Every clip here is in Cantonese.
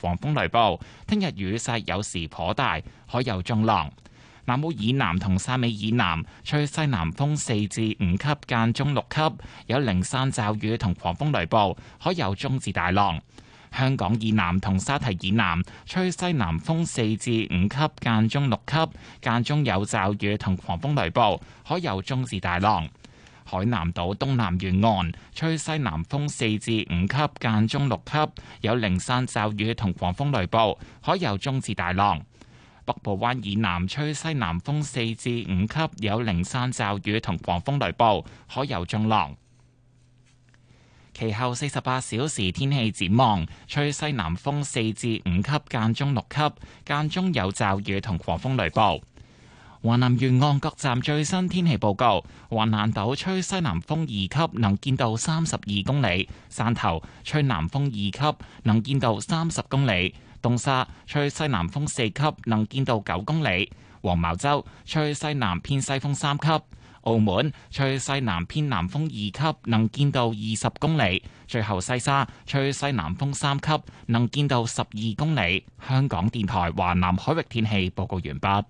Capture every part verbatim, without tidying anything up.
狂風雷暴，聽日雨勢有時頗大，海有中浪。南澳以南同汕尾以南吹西南風四至五級，間中六級，有零散驟雨同狂風雷暴，海有中至大浪。香港以南同沙堤以南吹西南風四至五級，間中六級，間中有驟雨同狂風雷暴，海有中至大浪。海南島東南沿岸吹西南風四至五級，間中六級，有零散驟雨同狂風雷暴，海有中至大浪。北部灣以南吹西南風四至五級，有零散驟雨同狂風雷暴，海有中浪。其後四十八小時天氣展望，吹西南風四至五級，間中六級，間中有驟雨同狂風雷暴。華南沿岸各站最新天氣報告：橫瀾島吹西南風二級，能見度三十二公里；汕頭吹南風二級，能見度三十公里；東沙吹西南風四級，能見度九公里；黃茅洲吹西南偏西風三級；澳門吹西南偏南風二級，能見度二十公里；最後西沙吹西南風三級，能見度十二公里。香港電台華南海域天氣報告完畢。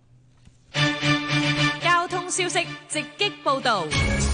交通消息直擊報道。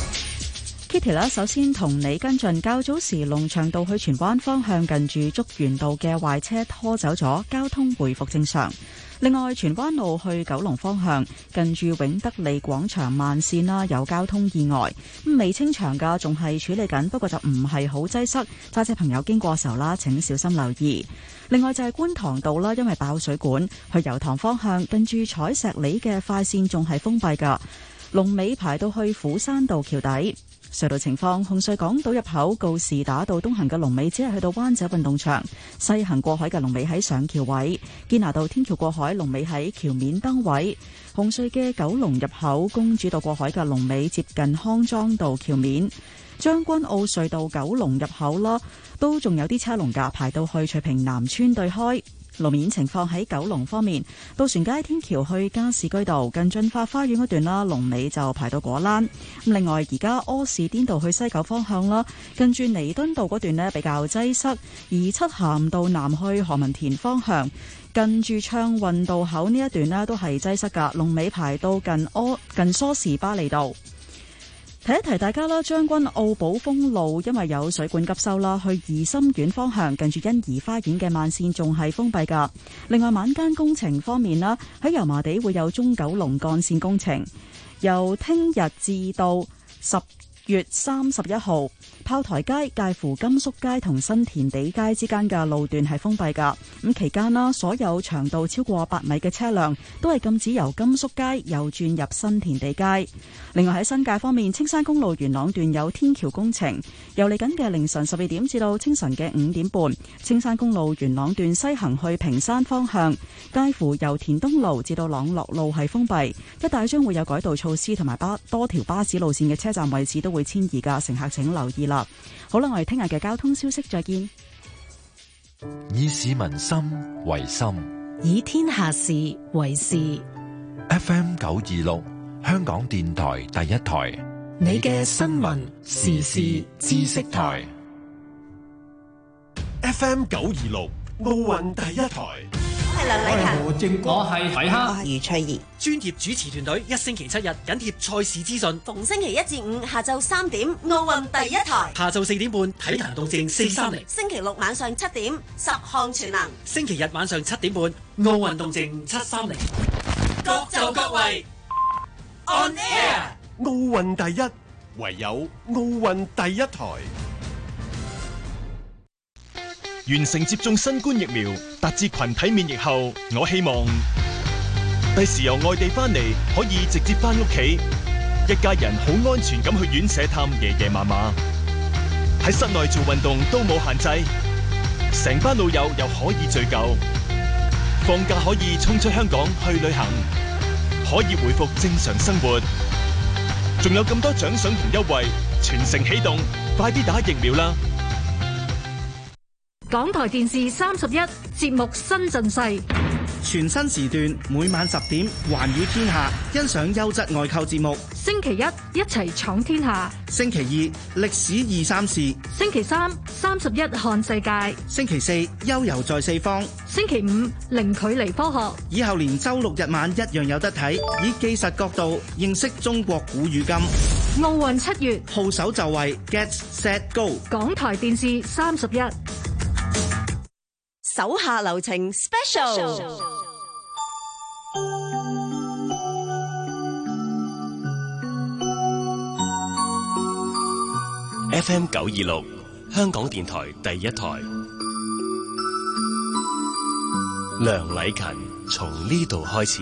Kitty 啦，首先同你跟進，較早時龍翔道去荃灣方向近住竹園道嘅壞車拖走咗，交通回復正常。另外，荃灣路去九龍方向近住永德利廣場慢線啦，有交通意外，咁未清場噶，仲係處理緊，不過就唔係好擠塞，揸車朋友經過時候啦，請小心留意。另外就係觀塘道啦，因為爆水管，去油塘方向近住彩石里嘅快線仲係封閉噶，龍尾排到去虎山道橋底。隧道情況：紅隧港島入口告士打道東行嘅龍尾只係去到灣仔運動場，西行過海嘅龍尾喺上橋位；堅拿道天橋過海龍尾喺橋面燈位。紅隧嘅九龍入口公主道過海嘅龍尾接近康莊道橋面。將軍澳隧道九龍入口啦，都仲有啲車龍架排到去翠屏南村對開。路面情況喺九龍方面，渡船街天橋去加士居道近駿發花園嗰段啦，龍尾就排到果欄。咁另外而家柯士甸道去西九方向啦，近住彌敦道嗰段呢比較擠塞，而漆咸道南去何文田方向近住暢運道口呢一段呢都係擠塞噶，龍尾排到近柯近梳士巴利道。提一提大家啦，將軍澳寶豐路因為有水管急修啦，去怡心苑方向近住欣怡花園嘅慢線仲係封閉噶。另外晚間工程方面啦，喺油麻地會有中九龍幹線工程，由聽日至到十月三十一號，炮台街介乎甘肅街同新填地街之間嘅路段係封閉噶。咁期間啦，所有長度超過八米嘅車輛都係禁止由甘肅街右轉入新填地街。另外喺新界方面，青山公路元朗段有天橋工程，由嚟緊嘅凌晨十二點至到清晨嘅五點半，青山公路元朗段西行去屏山方向，介乎由田東路至到朗樂路係封閉，一帶將會有改道措施，同埋巴多條巴士路線嘅車站位置都會遷移噶，乘客請留意啦。好啦，我哋聽日嘅交通消息再見。 以市民心為心， 以天下事為事。 F M 九二六。香港電台第一台， 你嘅新聞時事知識台。 F M 九二六奧運第一台。 我係梁麗勤， 我正我係睇黑， 我係余翠怡。 專業主持團隊一星期七日緊貼賽事資訊， 逢星期一至五下晝三點奧運第一台， 下晝四點半體壇動靜四三零， 星期六晚上七點十項全能， 星期日晚上七點半奧運動靜七三零，各就各位。On air， 奧運第一，唯有奧運第一台。 完成接種新冠疫苗，達至群體免疫後，我希望第時由外地翻嚟可以直接翻屋企，一家人好安全咁去院舍探爺爺嫲嫲，喺室內做運動都冇限制，成班老友又可以聚舊，放假可以衝出香港去旅行。可以回復正常生活，仲有咁多獎賞同優惠，全城起動，快啲打疫苗啦！ 港台電視三十一節目新陣勢， 全新時段每晚十點，環宇天下，欣賞優質外購節目。 星期一一齊闖天下， 星期二歷史二三事， 星期三三十一看世界， 星期四悠遊在四方， 星期五零距離科學。 以後連周六日晚一樣有得睇，以技術角度認識中國古語今。 奧運七月， 號手就位 ，Get Set Go！ 港台電視三十一， 手下留情 Special。 F M 九二六，香港電台第一台。梁禮勤從呢度開始。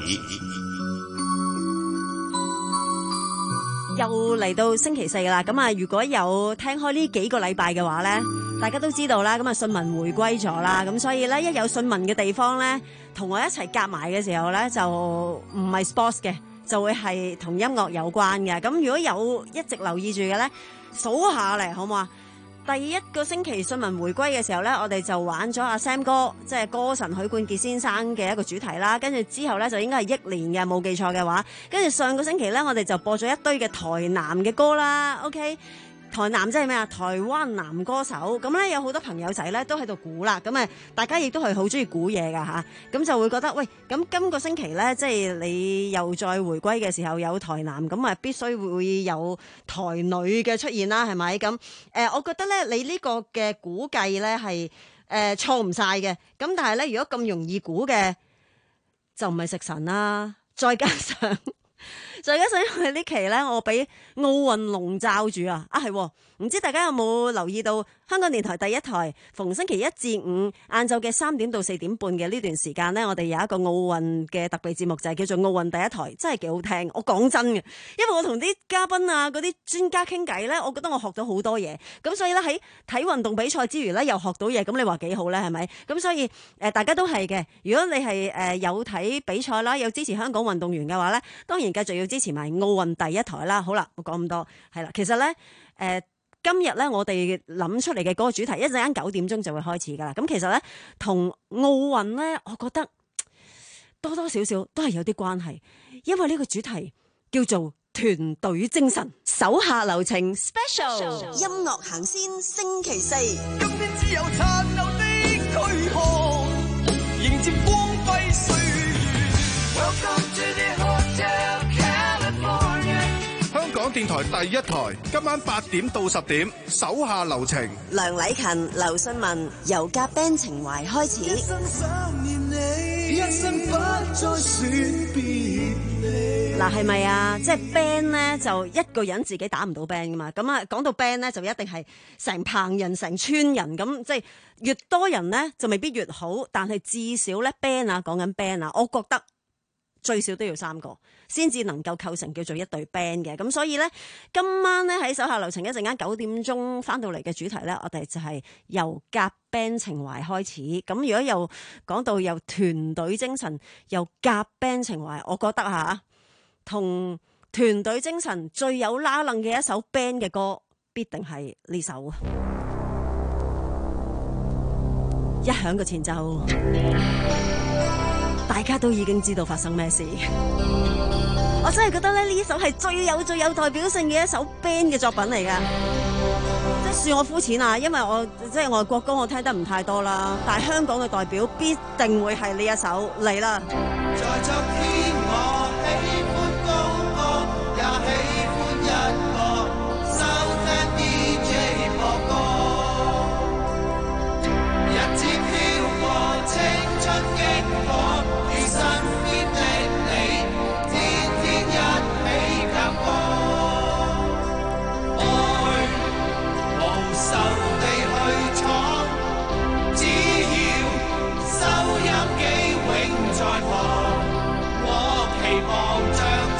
又嚟到星期四啦，咁啊，如果有聽開呢幾個禮拜嘅話呢，大家都知道啦，咁啊，信民回歸咗啦，咁所以呢，一有信民嘅地方呢，同我一齊夾埋嘅時候呢，就唔係 sports 嘅，就會係同音樂有關嘅。咁如果有一直留意住嘅呢，數下嚟好唔好啊？第一個星期信民回歸嘅時候呢，我哋就玩咗阿 Sam 哥，即係歌神許冠傑先生嘅一個主題啦。跟住之後呢，就應該係憶年嘅，冇記錯嘅話。跟住上個星期呢，我哋就播咗一堆嘅台南嘅歌啦。OK。台南即係咩啊？台灣男歌手咁咧，有好多朋友仔咧都喺度估啦。咁啊，大家亦都係好中意估嘢噶吓，咁就會覺得喂，咁今個星期咧，即係你又再回歸嘅時候有台南，咁啊必須會有台女嘅出現啦，係咪？咁誒，我覺得咧，你呢個嘅估計咧係誒錯唔晒嘅。咁但係咧，如果咁容易估嘅，就唔係食神啦。再加上。再加上因為呢期咧，我俾奧運籠罩住啊！啊係，唔知大家有冇留意到香港電台第一台逢星期一至五晏晝嘅三點到四點半嘅呢段時間呢，我哋有一個奧運嘅特別節目，就係叫做奧運第一台，真係幾好聽。我講真嘅，因為我同啲嘉賓啊、嗰啲專家傾偈呢，我覺得我學到好多嘢。咁所以呢，喺睇運動比賽之餘呢，又學到嘢。咁你話幾好呢？係咪？咁所以誒，大家都係嘅。如果你係誒有睇比賽啦，有支持香港運動員嘅話呢，當然繼續要支持埋奧運第一台啦。好啦，我講咁多係啦。其實呢。誒、呃。今日咧，我哋諗出嚟嘅嗰個主題，一陣間九點鐘就會開始噶啦。咁其實咧，同奧運咧，我覺得多多少少都係有啲關係，因為呢個主題叫做團隊精神。手下留情 Special 音樂行先星期四。 今天只有殘留的軀殼，迎接光輝歲月。Welcome to the Hotel California。香港電台第一台，今晚八點到十點，手下留情。 梁禮勤、劉信文由夾 band 情懷開始。一生想念你，一生不再說別離。嗱，係咪啊？即係 band 咧，就一個人自己打唔到 band 噶嘛。咁啊，講到 band 咧，就一定係成棚人、成村人咁，即係越多人咧就未必越好。但係至少咧 band 啊，講緊 band 啊，我覺得最少都要三個。先至能夠構成叫做一隊 band 嘅，咁所以呢，今晚呢喺手下留情一陣間九點鐘翻到嚟嘅主題呢，我哋就係由夾 band 情懷開始。咁如果又講到由團隊精神，由夾 band 情懷，我覺得吓同團隊精神最有拉楞嘅一首 band 嘅歌，必定係呢首啊！一響個前奏，大家都已經知道發生咩事。我真係覺得咧，呢首係最有最有代表性嘅一首 band 嘅作品嚟㗎。即係算我膚淺啊，因為我即係外國歌我聽得唔太多啦。但係香港嘅代表必定會係呢一首嚟啦。在昨天我喜歡高歌，也喜歡音樂，收聽 D J 播歌。日子飄過，青春經過，於身邊的你。在旁，我期望像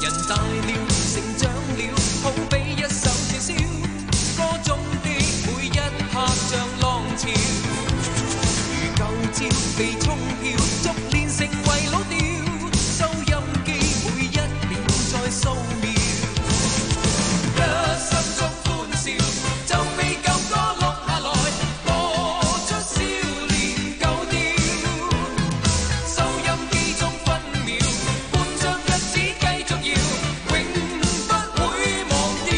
人大了，成長了，好比一首傳銷，歌中的每一刻像浪潮，如舊照被沖漂，逐練成為老調，收音機每一秒在掃描，一心中歡笑，就被舊歌錄下來，播出少年舊調，收音機中分秒，伴着日子繼續搖，永不會忘掉。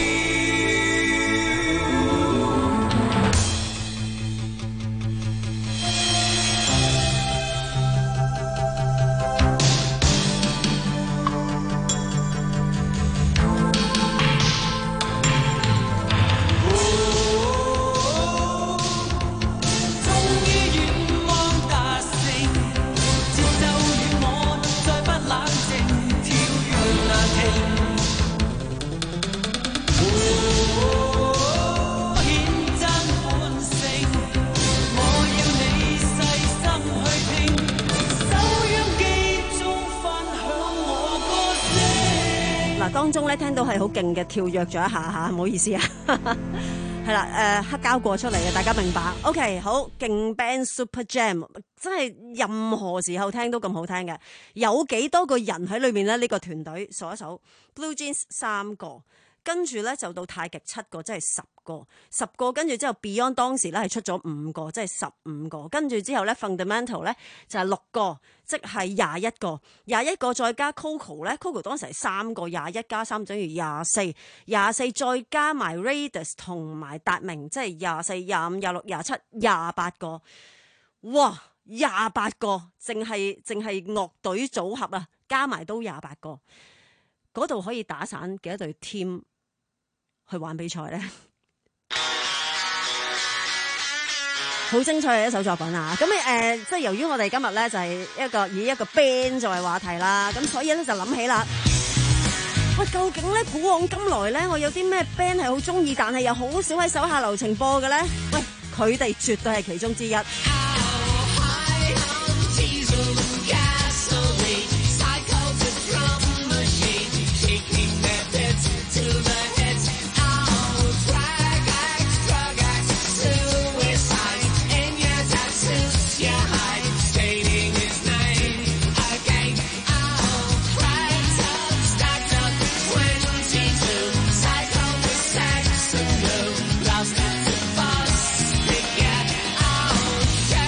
終於願望達成，節奏與我再不冷靜，跳躍難停。顯真本性，我要你細心去聽，收音機中分享我歌聲。 嗱，當中咧聽到係好勁嘅跳躍咗一下嚇，唔好意思啊。係啦，誒黑膠過出嚟嘅，大家明白 ？OK， 好勁 band Super Jam， 真係任何時候聽都咁好聽嘅。有幾多個人喺裏面咧？呢、這個團隊數一數 ，Blue Jeans 三個，跟住咧就到太極七個，即係十個，十個跟住之後 Beyond 當時咧係出咗五個，即係十五個，跟住之後咧 Fundamental 咧就係六個，即係廿一個，廿一個再加 Coco 咧 ，Coco 當時係三個，廿一加三等於廿四，廿四再加埋 Radius 同埋達明，即係廿四、廿五、廿六、廿七、廿八個，哇！廿八個，淨係淨係樂隊組合啊，加埋都廿八個，嗰度可以打散幾多隊 team 去玩比賽咧？好精彩嘅一首作品啊！咁誒、呃，即係由於我哋今日咧就係一個以一個 band 作為話題啦，咁所以咧就諗起啦，喂，究竟咧古往今來咧，我有啲咩 band 係好中意，但係又好少喺手下留情播嘅咧？喂，佢哋絕對係其中之一。 Yeah.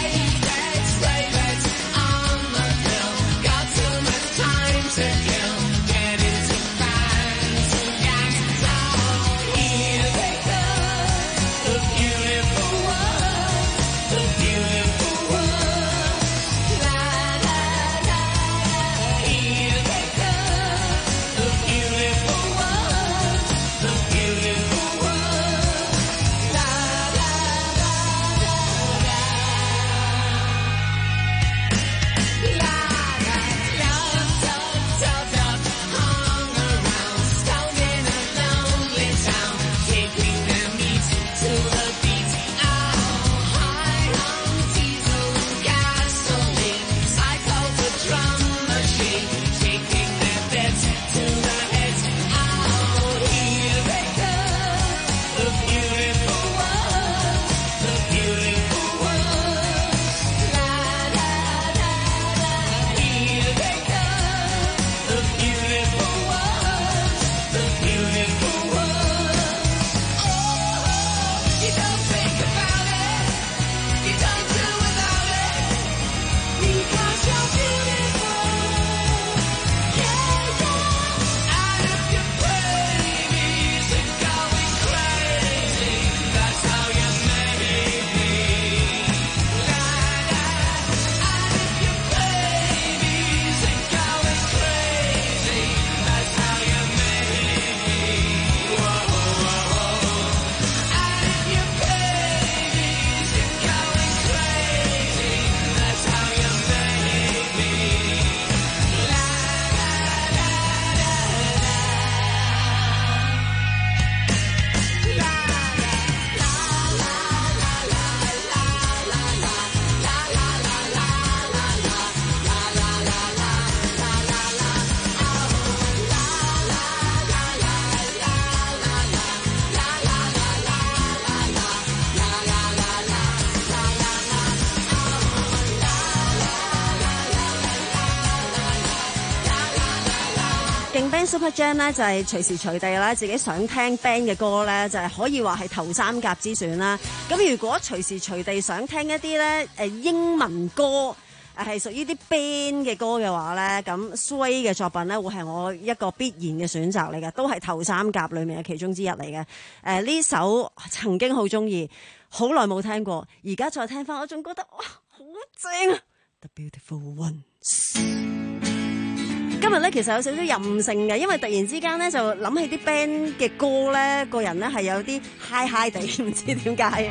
勁 band Super Jam 咧就係隨時隨地啦，自己想聽 band 嘅歌咧就係可以話係頭三甲之選啦。咁如果隨時隨地想聽一啲咧誒英文歌，係屬於啲 band 嘅歌嘅話咧，咁 Sway 嘅作品咧會係我一個必然嘅選擇嚟嘅，都係頭三甲裏面嘅其中之一嚟嘅。誒、呃、呢首曾經好中意，好耐冇聽過，而家再聽翻，我仲覺得哇好正啊 ！The Beautiful Ones。今日咧其實有少少任性嘅，因為突然之間咧就諗起啲 band 嘅歌咧，個人咧係有啲 high high 地，唔知點解。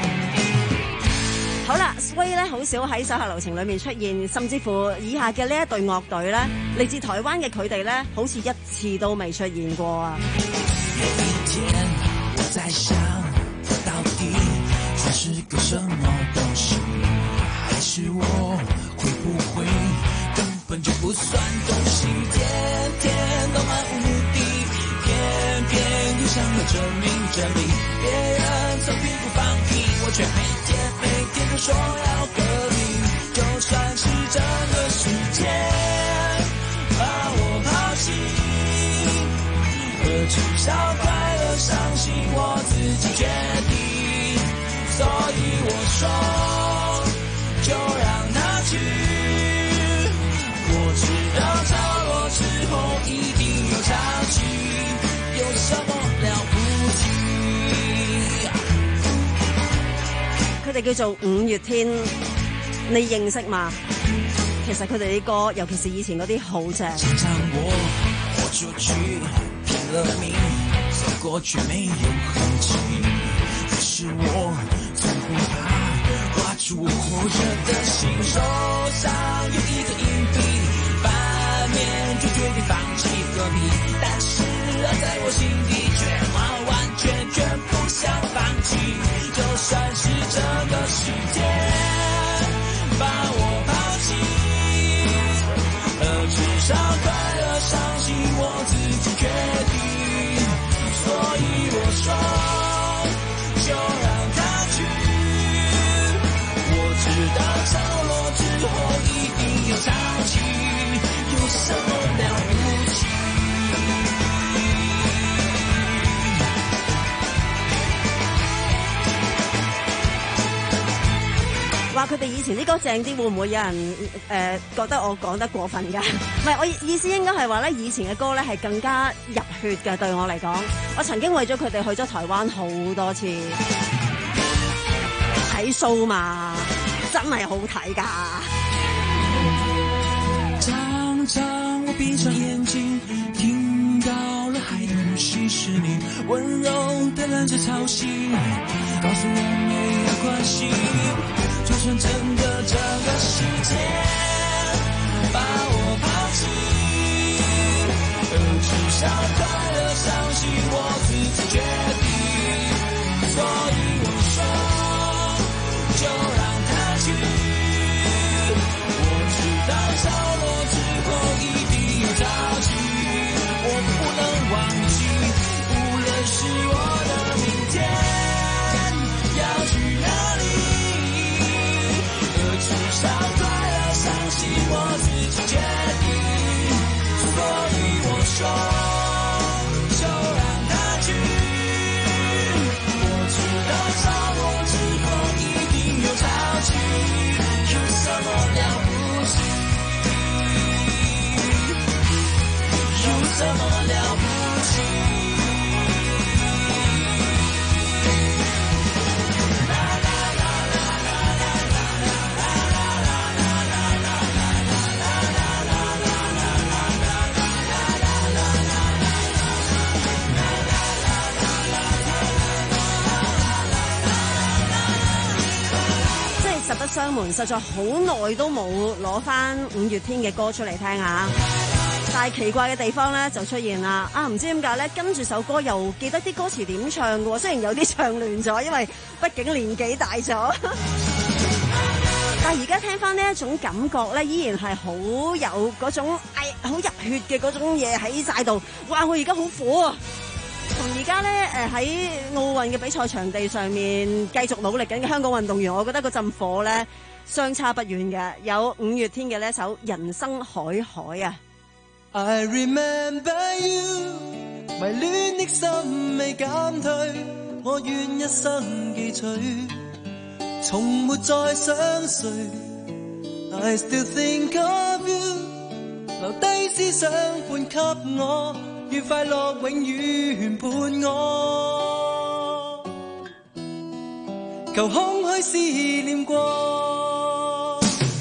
好啦 Sway 咧好少喺手下留情裏面出現，甚至乎以下嘅呢一隊樂隊咧，嚟自台灣嘅佢哋咧，好似一次都未出現過啊！ 有一天我在想，到底算是個什麼東西，還是我會不會根本就不算東西，天天都漫無目的，偏偏又想要證明證明別人曾經不放棄，我卻每天每天都說要革命，就算是整個世界把我拋棄，而至少快樂傷心我自己決定，所以我說就讓它去，我知道潮落之後一定有潮起，有什麼了不起。 佢哋叫做五月天，你認識嗎？其實佢哋啲歌，尤其是以前嗰啲好正。 常常我豁出去拼了命，走過去沒有痕跡，可是我從不怕挖出我活着的心，手上有一個硬幣，反面就決定放棄和平，但是在我心底卻完完全全不想放棄，就算是整個世界把我拋棄，而至少快樂傷心我自己決定，所以我說就讓它去，我知道潮落之後一定有潮起，有什麼了不起。 話佢哋以前啲歌正啲，會唔會有人誒、呃、覺得我講得過分㗎？唔係，我意思應該係話咧，以前嘅歌咧係更加入血嘅。對我嚟講，我曾經為咗佢哋去咗台灣好多次睇 show 嘛，真係好睇㗎。 常常我閉上眼睛，聽到了海的呼吸，是你溫柔的藍色潮汐，告訴我沒有關係，就算整個整個世界把我拋棄，而至少快樂傷心我自己決定，所以我說就讓它去，我知道潮落之後一定有潮起，我不能忘記，無論是我的明天要去哪裡，至少快樂傷心我自己決定，所以我說就讓它去，我知道潮落之後一定有潮起，有什麼了不起，有什麼了不起。 實不相瞞，實在好耐都冇攞翻五月天嘅歌出嚟聽下，但係奇怪嘅地方咧就出現啦。啊，唔知點解咧，跟住首歌又記得啲歌詞點唱嘅喎，雖然有啲唱亂咗，因為畢竟年紀大咗。但係而家聽翻呢一種感覺咧，依然係好有嗰種哎好入血嘅嗰種嘢喺晒度。哇！我而家好火啊！同而家咧，誒喺奧運嘅比賽場地上面繼續努力緊嘅香港運動員，我覺得嗰陣火咧相差不遠嘅。有五月天嘅呢一首《人生海海》啊！ I remember you， 迷戀的心未減退，我願一生記取，從沒再想誰。I still think of you， 留低思想伴給我，願快樂永遠伴我，求空虛思念過。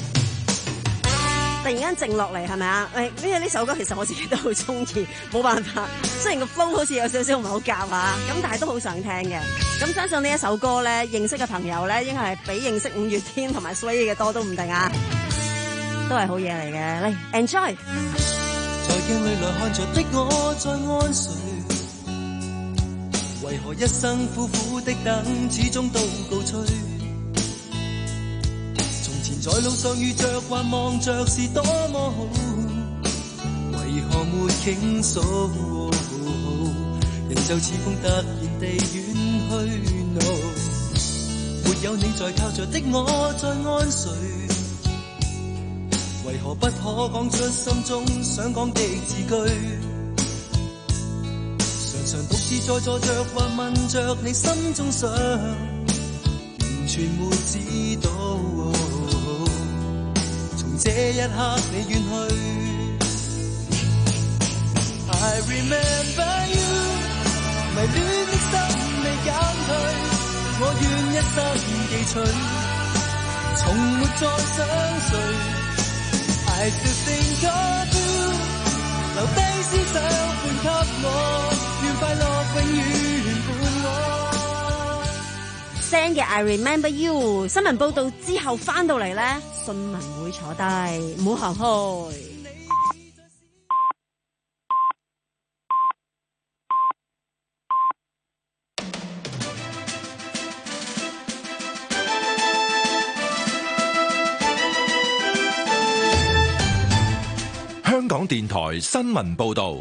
突然間靜落嚟係咪啊？誒，因為呢首歌其實我自己都好中意，冇辦法。雖然個 flow 好似有少少唔係好夾啊，咁但係都好想聽嘅。咁相信呢一首歌咧，認識嘅朋友咧，應該係比認識五月天同埋 Sway 嘅多都唔定啊，都係好嘢嚟嘅。嚟 enjoy。 在鏡裏來看着的我在安睡，為何一生苦苦的等，始終都告吹。在路上遇着還望着是多麼好，為何沒傾訴？人就似風突然地遠去 no， 沒有你在靠着的我在安睡，為何不可講出心中想講的字句？常常獨自在坐着或問着你心中想，完全沒知道。這一刻你遠去 I remember you， 迷戀的心未減退，我願一生記取，從沒再想誰 I still think of you， 留低思想伴給我，願快樂永遠伴我。 聲嘅 I remember you， 新聞報道之後翻到嚟咧，新聞會坐低，唔好行開。 香港電台新聞報道。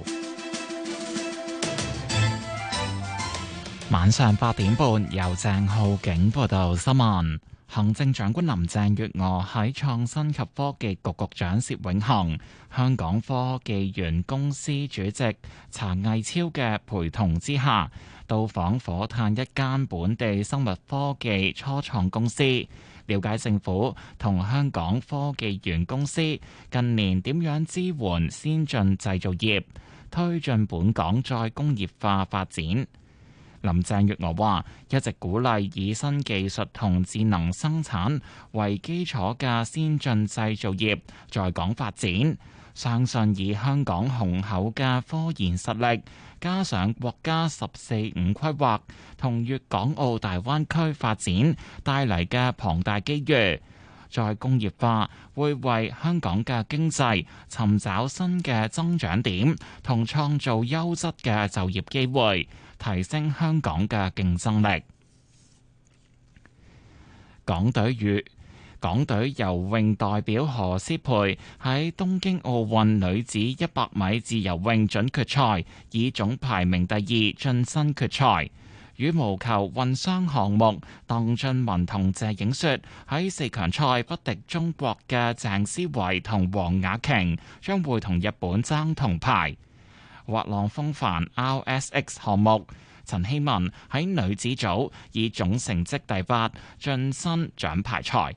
晚上八點半，由鄭浩景報道新聞。行政長官林鄭月娥喺創新及科技局局長薛永恒、香港科技園公司主席查毅超嘅陪同之下，到訪火炭一間本地生物科技初創公司，了解政府同香港科技園公司近年點樣支援先進製造業，推進本港再工業化發展。林鄭月娥話：一直鼓勵以新技術同智能生產為基礎嘅先進製造業在港發展，相信以香港雄厚嘅科研實力，加上國家十四五規劃同粵港澳大灣區發展帶嚟嘅龐大機遇，再工業化會為香港嘅經濟尋找新嘅增長點，同創造優質嘅就業機會，提升香港嘅競爭力。港隊與港隊游泳代表何詩蓓喺東京奧運女子一百米自由泳準決賽以總排名第二晉身決賽。羽毛球混雙項目，鄧俊文同謝影雪喺四強賽不敵中國嘅鄭思維同黃雅瓊，將會同日本爭銅牌。滑浪風帆 R S X 項目，陳希文喺女子組以總成績第八晉身獎牌賽。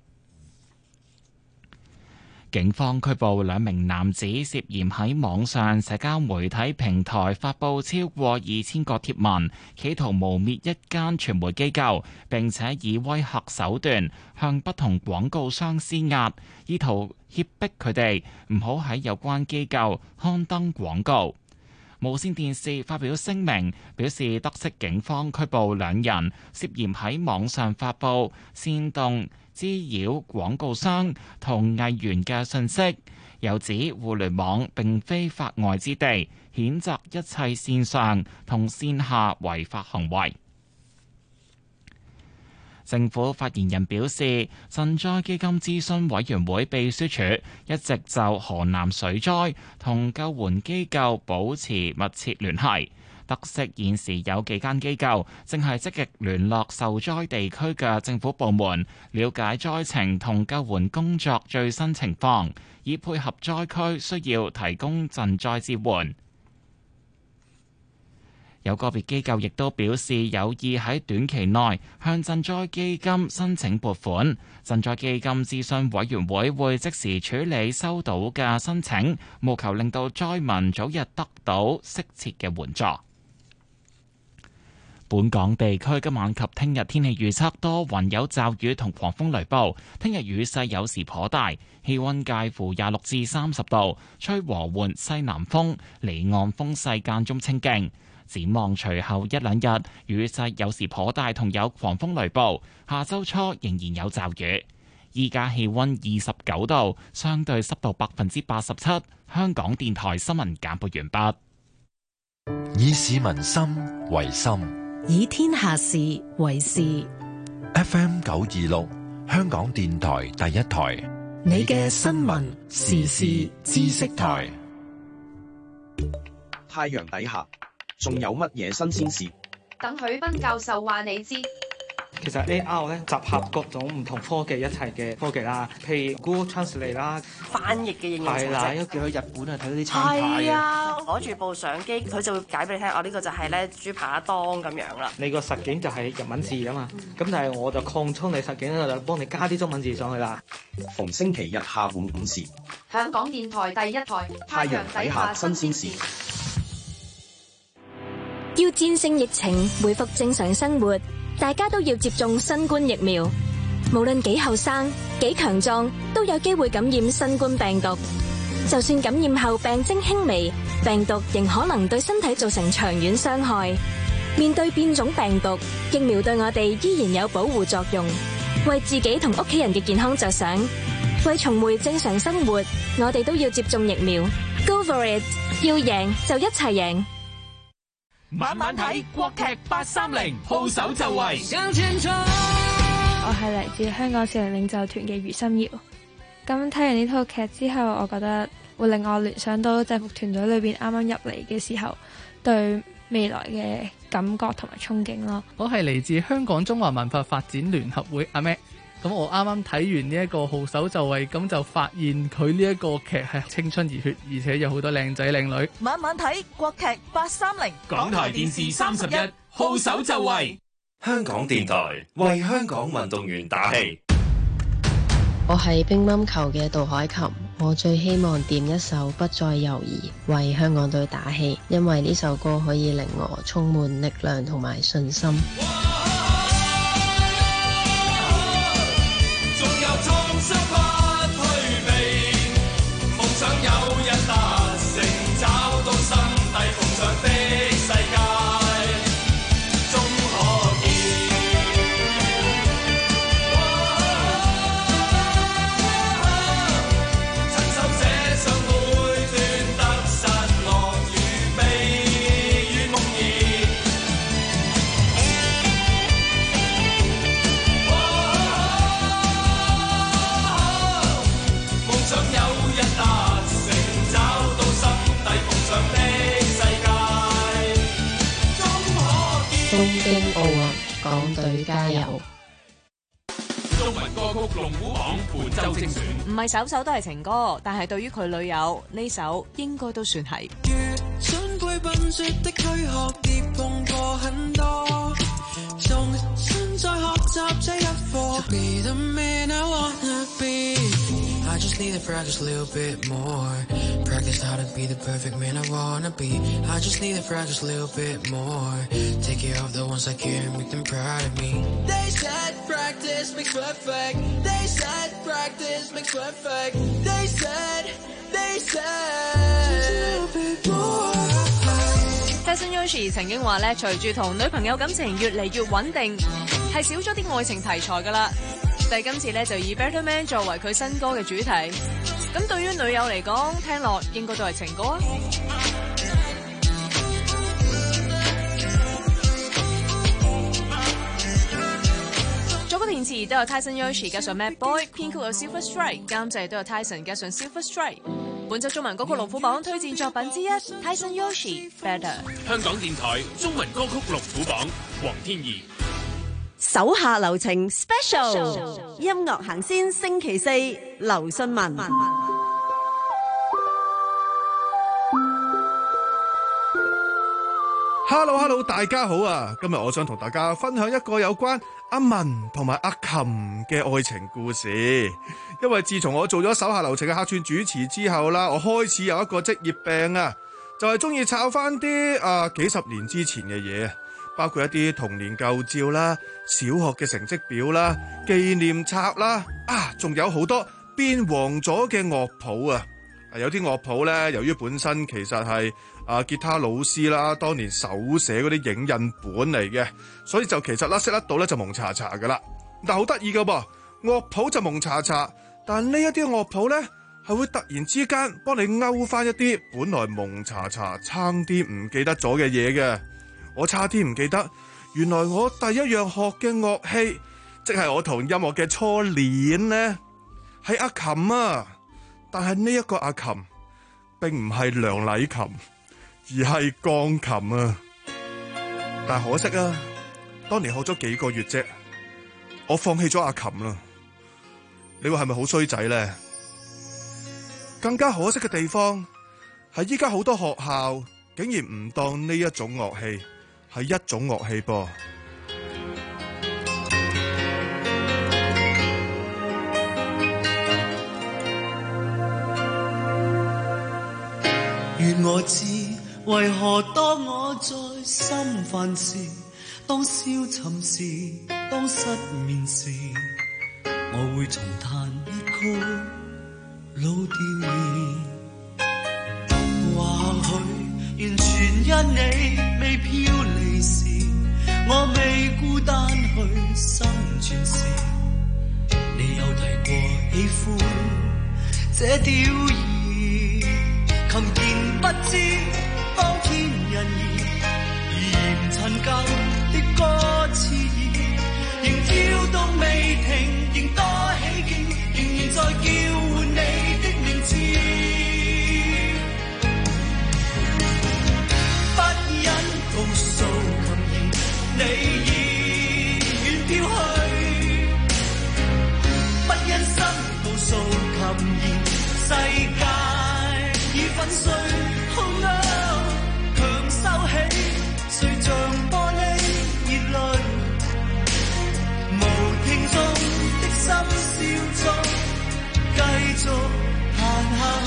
警方拘捕兩名男子，涉嫌喺網上社交媒體平台發布超過二千個貼文，企圖誣衊一間傳媒機構，並且以威嚇手段向不同廣告商施壓，意圖脅迫佢哋唔好喺有關機構刊登廣告。無線電視發表聲明，表示得悉警方拘捕兩人，涉嫌喺網上發布煽動滋擾廣告商同藝員嘅信息，又指互聯網並非法外之地，譴責一切線上同線下違法行為。 政府發言人表示，賑災基金諮詢委員會秘書處一直就河南水災同救援機構保持密切聯繫，得悉現時有幾間機構正係積極聯絡受災地區嘅政府部門，了解災情同救援工作最新情況，以配合災區需要提供賑災支援。有個別機構亦都表示有意喺短期內向賑災基金申請撥款，賑災基金諮詢委員會會即時處理收到嘅申請，務求令到災民早日得到適切嘅援助。本港地區今晚及聽日天氣預測多雲有驟雨同狂風雷暴，聽日雨勢有時頗大，氣溫介乎廿六至三十度，吹和緩西南風，離岸風勢間中清勁。展望隨後一兩日雨勢有時頗大，同有狂風雷暴，下周初仍然有驟雨。依家氣溫二十九度，相對濕度百分之八十七。香港電台新聞簡報完畢。 以市民心為心， 以天下事為事。 F M 九二六，香港電台第一台， 你嘅新聞時事知識台。 太陽底下仲有乜嘢新鮮事？ 等許斌教授話你知。 其實 A R 咧集合各種唔同科技一齊嘅科技啦，譬如 Google Translate 啦， 翻譯嘅應用程式。 係啦，因為去日本啊睇到啲餐牌係啊，攞住部相機，佢就會解俾你聽。我、哦、呢、呢個就係咧豬扒檔咁樣啦。 你個實景就係日文字啊嘛，咁、嗯、但係我就擴充你實景咧，就幫你加啲中文字上去啦。 逢星期日下午五時， 香港電台第一台，太陽底下新鮮事。 要戰勝疫情，恢復正常生活，大家都要接種新冠疫苗。無論幾後生、幾強壯，都有機會感染新冠病毒。就算感染後病徵輕微，病毒仍可能對身體造成長遠傷害。面對變種病毒，疫苗對我哋依然有保護作用。為自己同屋企人嘅健康着想，為重回正常生活，我哋都要接種疫苗。Go for it！ 要贏就一齊贏。 晚晚睇國劇八三零，號手就位。 我係嚟自香港少年領袖團嘅余心瑤。咁睇完呢套劇之後，我覺得會令我聯想到制服團隊裏邊啱啱入嚟嘅時候對未來嘅感覺同埋憧憬咯。 我係嚟自香港中華文化發展聯合會阿 Mac。咁我啱啱睇完呢一個號手就位，咁就發現佢呢一個劇係青春熱血，而且有好多靚仔靚女。 晚晚睇國劇八三零， 港台電視三十一，號手就位。 香港電台為香港運動員打氣。 我係乒乓球嘅杜海琴，我最希望點一首不再猶豫，為香港隊打氣，因為呢首歌可以令我充滿力量同埋信心。東京奧運，港隊加油！ 中文歌曲龍虎榜本周精選， 唔係首首都係情歌，但係對於佢女友呢首應該都算係。 想歸奔雪的軀殼跌碰過很多，重新再學習這一課。To be the man I wanna be, I just need to practice a little bit more. Practice how to be the perfect man I wanna be. I just need to practice a little bit more. Take care of the ones I care and make them proud of me. They said practice makes perfect. They said practice makes perfect. They said, they said, just a little bit more. Tyson Yoshi 曾經話咧，隨住同女朋友感情越嚟越穩定，係少咗啲愛情題材噶啦。但係今次咧就以 Better Man 作為佢新歌嘅主題，咁對於女友嚟講，聽落應該都係情歌啊。作曲都有 Tyson Yoshi 加上 Mad Boy， 編曲有 Silver Strike， 監製都有 Tyson 加上 Silver Strike。本週中文歌曲龍虎榜推薦作品之一 Tyson Yoshi Better。 香港電台中文歌曲龍虎榜，黃天怡。 手下留情 Special 音樂行先，星期四劉信文。 Hello Hello， 大家好啊！今日我想同大家分享一個有關阿文同埋阿琴嘅愛情故事。因為自從我做咗手下留情嘅客串主持之後啦，我開始有一個職業病啊，就係中意抄翻啲啊幾十年之前嘅嘢，包括一啲童年舊照啦、小學嘅成績表啦、紀念冊啦，啊，仲有好多變黃咗嘅樂譜啊！有啲樂譜咧，由於本身其實係啊吉他老師啦，當年手寫嗰啲影印本嚟嘅，所以就其實啦識得到咧就蒙查查噶啦。但好得意噶噃，樂譜就蒙查查，但呢一啲樂譜咧係會突然之間幫你勾翻一啲本來蒙查查差啲唔記得咗嘅嘢嘅。我差啲唔記得，原來我第一樣學嘅樂器，即係我同音樂嘅初戀咧，係阿琴啊！但係呢一個阿琴並唔係梁禮琴，而係鋼琴啊！但係可惜啊，當年學咗幾個月啫，我放棄咗阿琴啦。你話係咪好衰仔咧？更加可惜嘅地方係依家好多學校竟然唔當呢一種樂器係一種樂器噃。 願我知，為何當我在心煩時，當消沉時，當失眠時，我會重彈一曲老調兒。或許完全因你未飄離時，我未孤單去生存時，你有提過喜歡這調兒。琴鍵不知當天人兒，嫌陳舊的歌詞兒，仍跳動未停，仍多起勁，仍然在叫喚你的名字。不忍告訴琴兒，你已遠飄去，不忍心告訴琴兒，世界已粉碎，空空強收起，誰像玻璃熱淚，無聽眾的心笑中，繼續彈下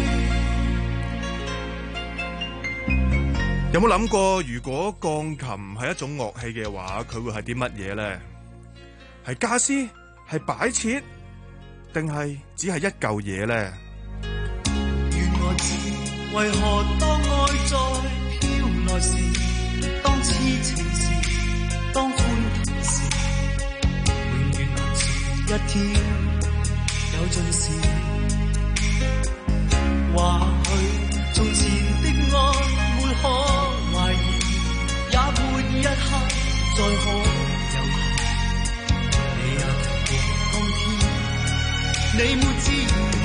去。有冇諗過，如果鋼琴係一種樂器嘅話，佢會係啲乜嘢咧？係家私，係擺設，定係只係一嚿嘢咧？ 我知為何當愛在飄來時，當痴情時，當歡甜時，永遠難遲一天有盡時。或許從前的愛沒可懷疑，也沒一刻再可猶豫。你也提過當天，你沒知疑。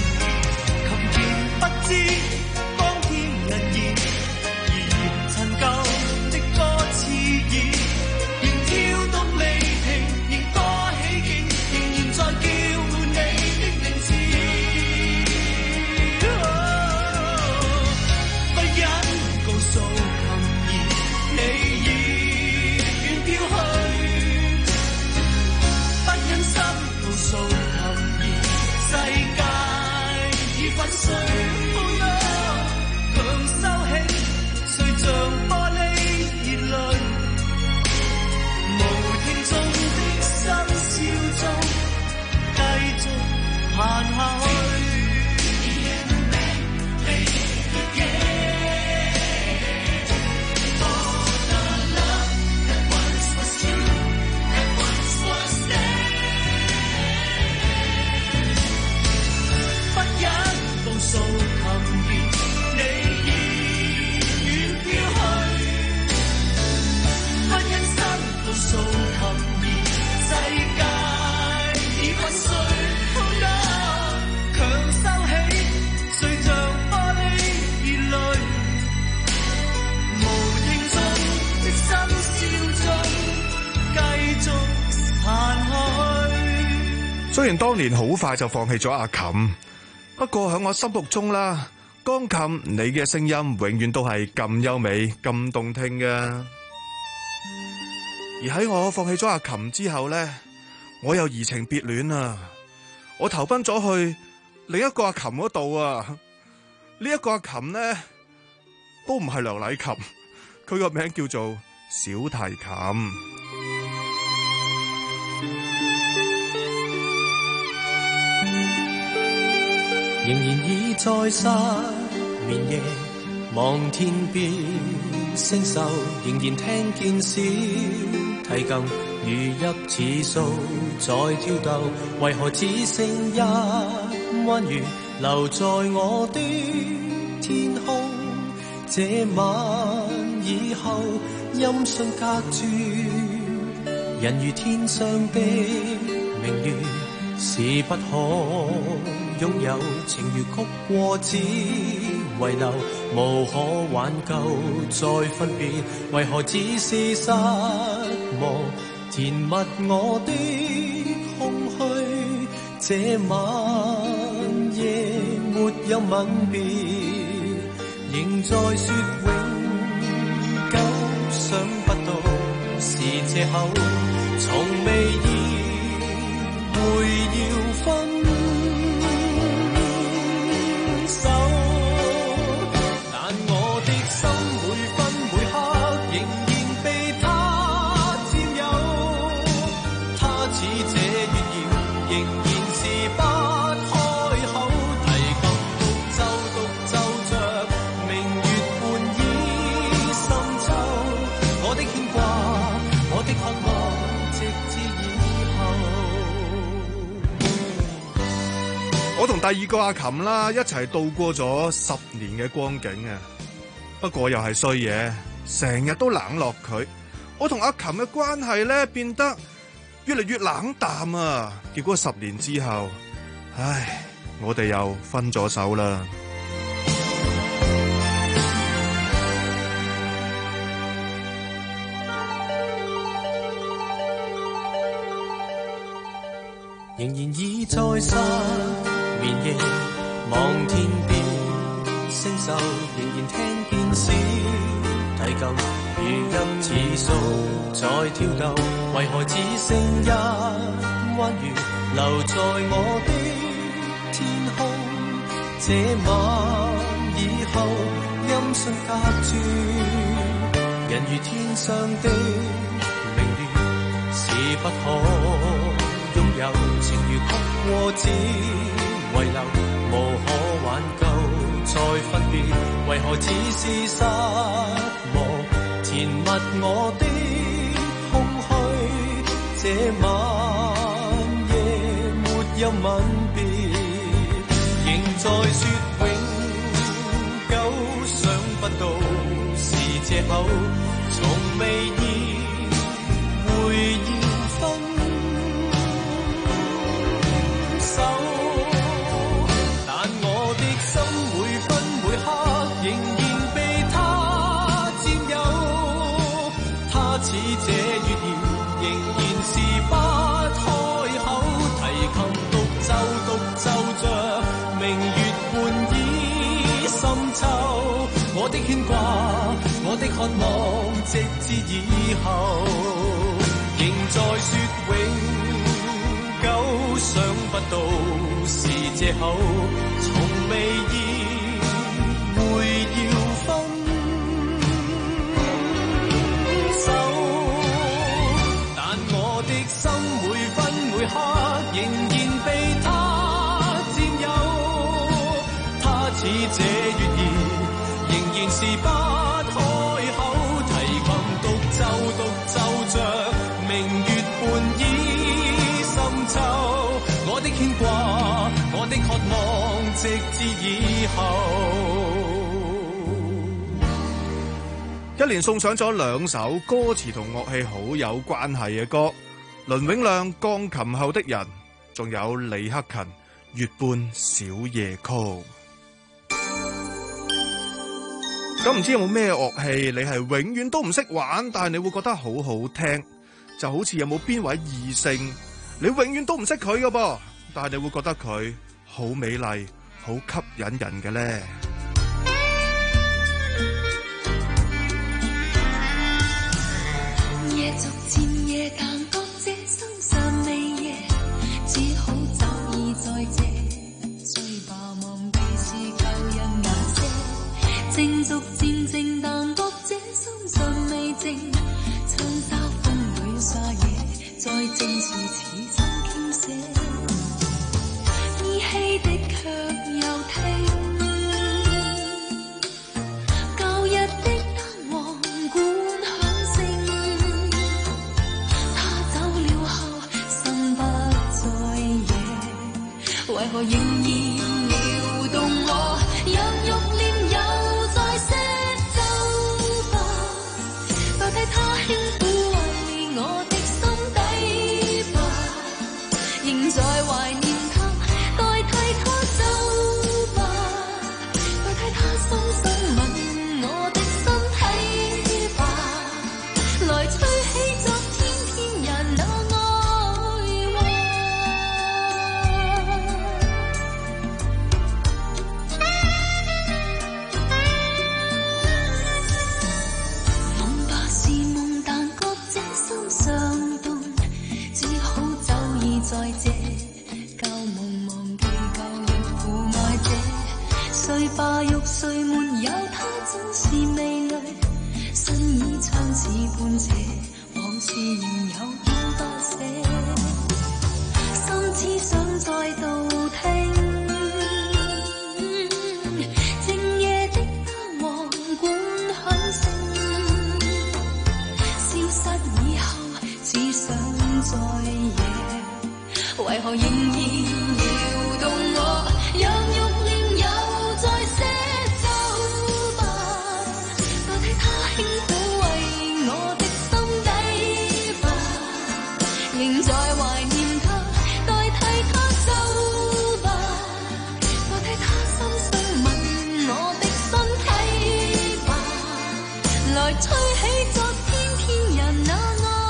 不知當天人兒，而嫌陳舊的歌詞兒，仍跳動未停，仍多起勁，仍然在叫雖然當年好快就放棄咗阿琴，不過喺我心目中啦，鋼琴你嘅聲音永遠都係咁優美、咁動聽嘅。而喺我放棄咗阿琴之後呢，我又移情別戀啊！我投奔咗去另一個阿琴嗰度啊！呢、這、一個阿琴呢，都唔係梁禮琴，佢個名叫做小提琴。 仍然倚在失眠夜，望天邊星宿，仍然聽見小提琴如泣似訴在跳動，為何只剩一彎月留在我的天空？這晚以後音訊隔絕，人如天上的明月是不可擁有，情如曲過只遺留，無可挽救再分別，為何只是失望填密我的空虛？這晚夜沒有吻別，仍在說永久，想不到是借口，從未意會要分手，但我的心每分每刻仍然被他佔有，他似這月遙仍然是不開口，提琴獨奏獨奏着明月半倚深秋，我的牽掛我的渴望直至以後。 我同第二個阿琴啦，一齊度過咗十年嘅光景啊！不過又係衰嘢，成日都冷落佢。我同阿琴嘅關係咧變得越嚟越冷淡啊！結果十年之後，唉，我哋又分咗手啦。 仍然倚在失眠夜，望天邊星宿，仍然聽見小提琴如泣似訴在跳動，為何只剩一彎月留在我的天空？這晚以後音訊隔絕，人如天上的明月是不可擁有，情如曲過只遺留，無可挽救再分別，為何只是失望填密我的空虛？這晚夜沒有吻別，仍在說永久，想不到是借口，從未意會要分手，但我的心每分每刻仍然被他佔有，他似這月遙仍然是不開口，提琴獨奏獨奏着明月半倚深秋，我的牽掛我的渴望直至以後，仍在說永久，想不到是借口，從未意會要分手，但我的心每分每刻仍然被他佔有，他似這月兒仍然是不開口，提琴獨奏獨奏着明月半倚深秋，我的牽掛我的渴望直至以後。 一連送上咗兩首歌詞同樂器好有關係嘅歌，倫永亮鋼琴後的人，仲有李克勤月半小夜曲。咁唔知有冇咩樂器你係永遠都唔識玩，但係你會覺得好好聽，就好似有冇邊位異性你永遠都唔識佢㗎噃，但係你會覺得佢好美麗、好吸引人嘅咧。 夜逐漸夜淡，覺這心尚未夜，只好走意在這，雖吧忘記是舊人那些，靜逐漸靜淡，覺這心尚未靜，窗紗風裏沙野，在正視此心傾瀉，依稀的卻又聽。為何仍然撩動我，讓欲念又再寫走吧，代替他輕撫為我的心底吧，仍在懷念他，代替他走吧，代替他深深吻我的身體吧，來吹起昨天天人那在這舊夢忘記舊日父愛者，誰罷育誰沒有他真是美麗，身已窗似半斜，往事仍有點不捨，心只想再度聽靜夜的單簧管響聲，消失以後只想再夜，為何仍然撩動我，讓欲念又再寫走吧，代替他輕撫為我的心底吧，仍在懷念他，代替他走吧，代替他深深吻我的身體吧，來吹起昨天天人那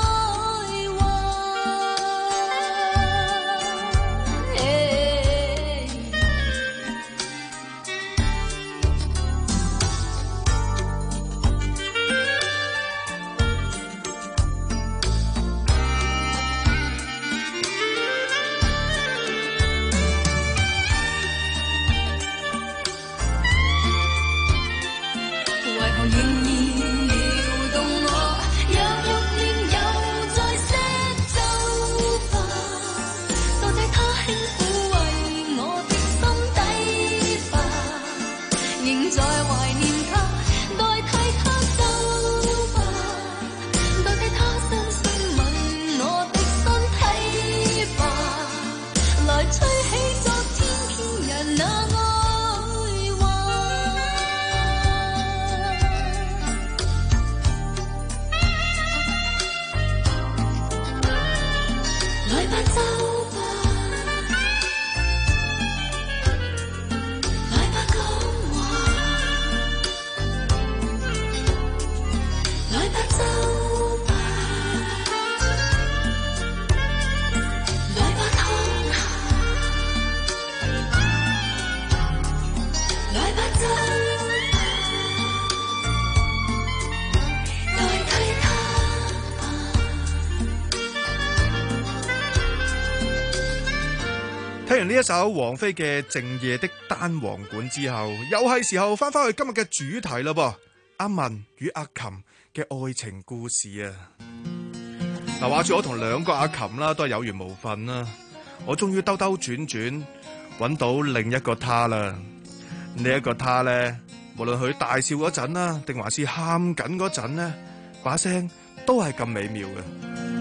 聽完呢一首王菲嘅《靜夜的單簧管》之後，又係時候翻返去今日嘅主題啦噃，阿文與阿琴嘅愛情故事啊！嗱，話住我同兩個阿琴啦，都係有緣無分啦，我終於兜兜轉轉揾到另一個他啦。呢一個他咧，無論佢大笑嗰陣啦，定還是喊緊嗰陣咧，把聲都係咁美妙嘅。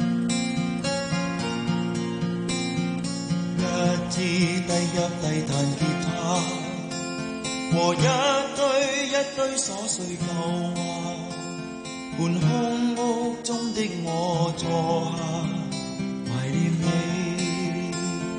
一支低音低彈吉他和一堆一堆瑣碎舊話，伴空屋中的我坐下懷念你，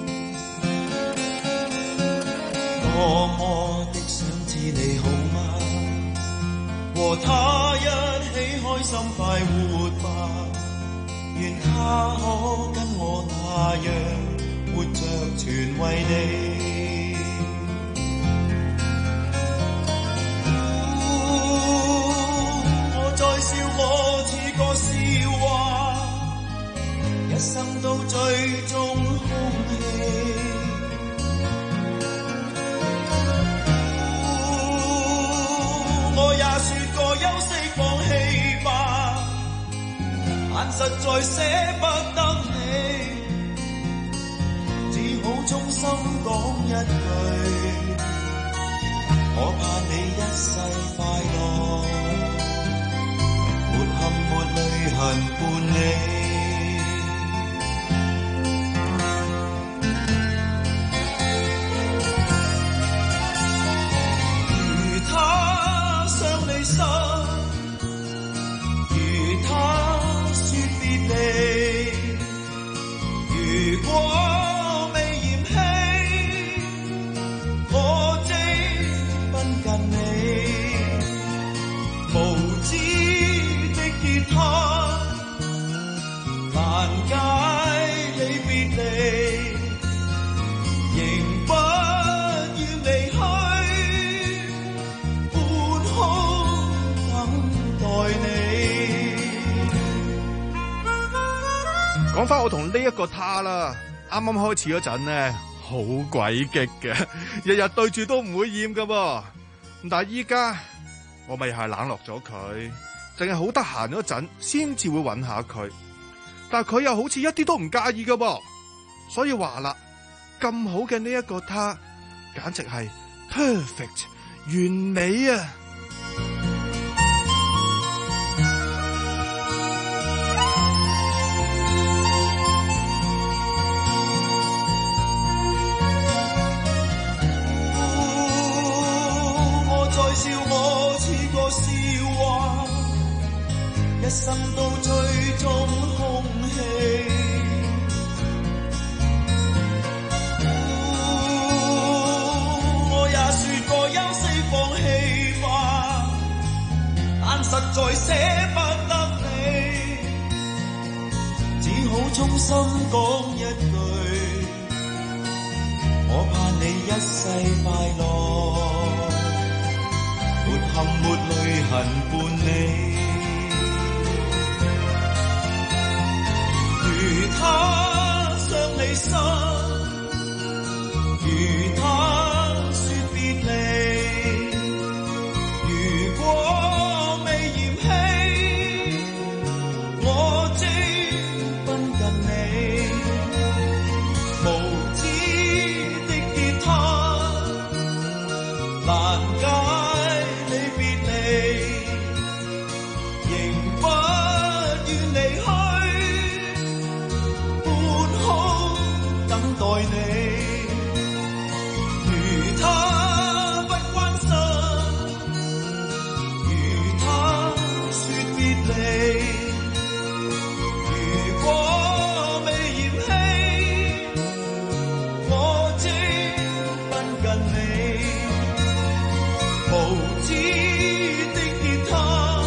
多麼的想知你好嗎？和他一起開心快活吧， 願他可跟我那樣活着全為你。我再笑我似個笑話，一生到最終空氣。我也說過休息放棄吧，但實在捨不得你，只好衷心講一句，我怕你一世快樂，沒憾沒淚痕伴你。如他說別離，如果未嫌棄，我即奔近你。無知的吉他難解你別離，仍不願離去。 講翻我同呢一個他啦，啱啱開始嗰陣呢，好鬼激嘅，日日對住都唔會厭噶噃。但係依家我咪又係冷落咗佢，淨係好得閒嗰陣先至會搵下佢。但係佢又好似一啲都唔介意噶噃，所以話啦，咁好嘅呢一個他，簡直係 perfect 完美啊！ 笑我似個笑話，一生到最終空氣。我也說過休息放棄吧，但實在捨不得你，只好衷心講一句，我怕你一世快樂，沒憾沒淚痕伴你。如他傷你心，如他說別離，如果未嫌棄，我即奔近你。無知的吉他難解你別離，仍不願離去，半空等待你。如他不關心，如他說別離，如果未嫌棄，我即奔近你。無知的吉他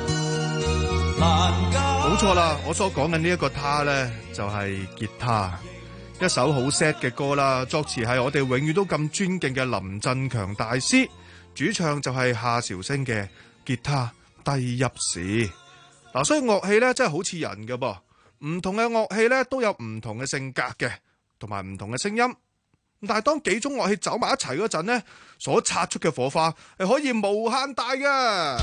難解。 冇錯啦，我所講緊呢一個他咧，就係吉他，一首好 sad 嘅歌啦。作詞係我哋永遠都咁尊敬嘅林振強大師，主唱就係夏韶聲嘅吉他低泣時。嗱，所以樂器咧真係好似人嘅噃，唔同嘅樂器咧都有唔同嘅性格嘅，同埋唔同嘅聲音。但係當幾種樂器走埋一齊嗰陣咧，所擦出嘅火花係可以無限大嘅。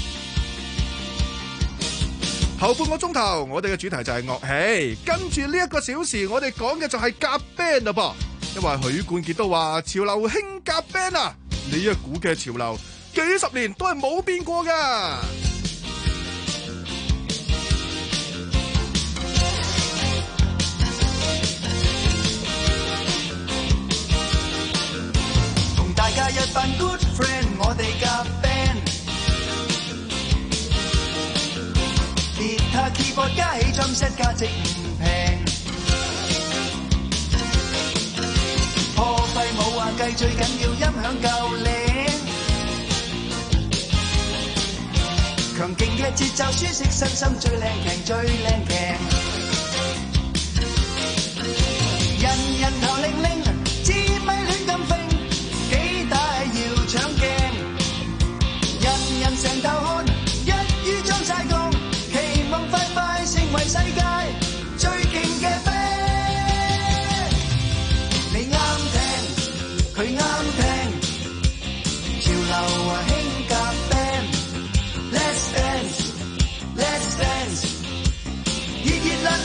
後半個鐘頭，我哋嘅主題就係樂器，跟住呢一個小時，我哋講嘅就係夾 band 啦噃。因為許冠傑都話潮流興夾 band 啊，呢一股嘅潮流幾十年都係冇變過噶。 同大家一班 good friend， 我哋夾 band， 吉他 keyboard 加起 drum set 價值唔平，破費冇話計，最緊要音響夠靚，強勁嘅節奏舒適身心最靚強最靚強。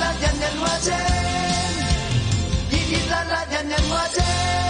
辣人人話正，熱熱辣辣人人話正。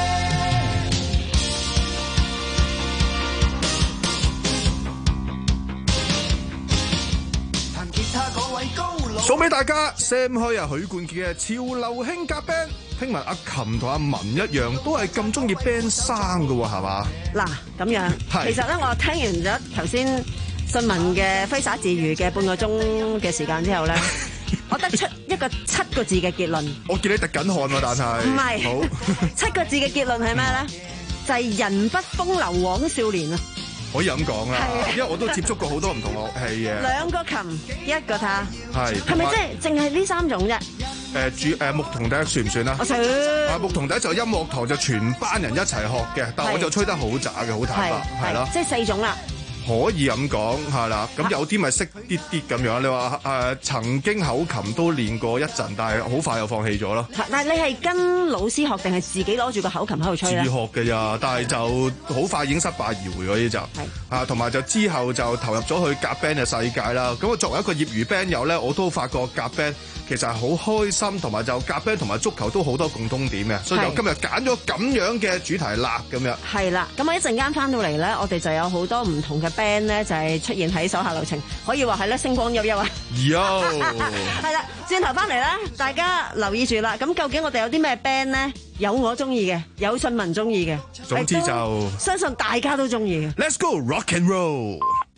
彈吉他嗰位高佬， 送俾大家 Sam 開啊許冠傑嘅潮流興夾 band。聽聞阿琴同阿文一樣，都係咁中意 band 衫㗎喎，係嘛？ 嗱，咁樣，其實咧，我聽完咗頭先信聞嘅揮灑自如嘅半個鐘嘅時間之後咧，我得出一個七個字嘅結論。 我見你滴緊汗喎，但係唔係， 好七個字嘅結論係咩咧？就係人不風流枉少年啊！ 可以咁講啦，因為我都接觸過好多唔同樂器嘅。 兩個琴，一個他， 係係咪即係淨係呢三種啫？ 誒主誒牧童笛算唔算啊？ 我算。 啊牧童笛就音樂堂就全班人一齊學嘅，但係我就吹得好渣嘅，好坦白，係咯。 即係四種啦。 可以咁講係啦，咁有啲咪識啲啲咁樣。你話誒、呃、曾經口琴都練過一陣，但係好快又放棄咗咯。 但係你係跟老師學定係自己攞住個口琴喺度吹咧？ 自學嘅咋，但係就好快已經失敗而回嗰啲就係啊，同埋就之後就投入咗去夾 band 嘅世界啦。咁我作為一個業餘 band 友咧，我都發覺夾 band其實係好開心，同埋就夾 band 同埋足球都好多共通點嘅，所以就今日揀咗咁樣嘅主題啦，咁樣。係啦，咁我一陣間翻到嚟咧，我哋就有好多唔同嘅 band 咧，就係出現喺手下留情，可以話係咧星光熠熠啊！有係啦，轉頭翻嚟咧，大家留意住啦。咁究竟我哋有啲咩 band 咧？有我中意嘅，有信文中意嘅，總之就相信大家都中意嘅。Let's go rock and roll！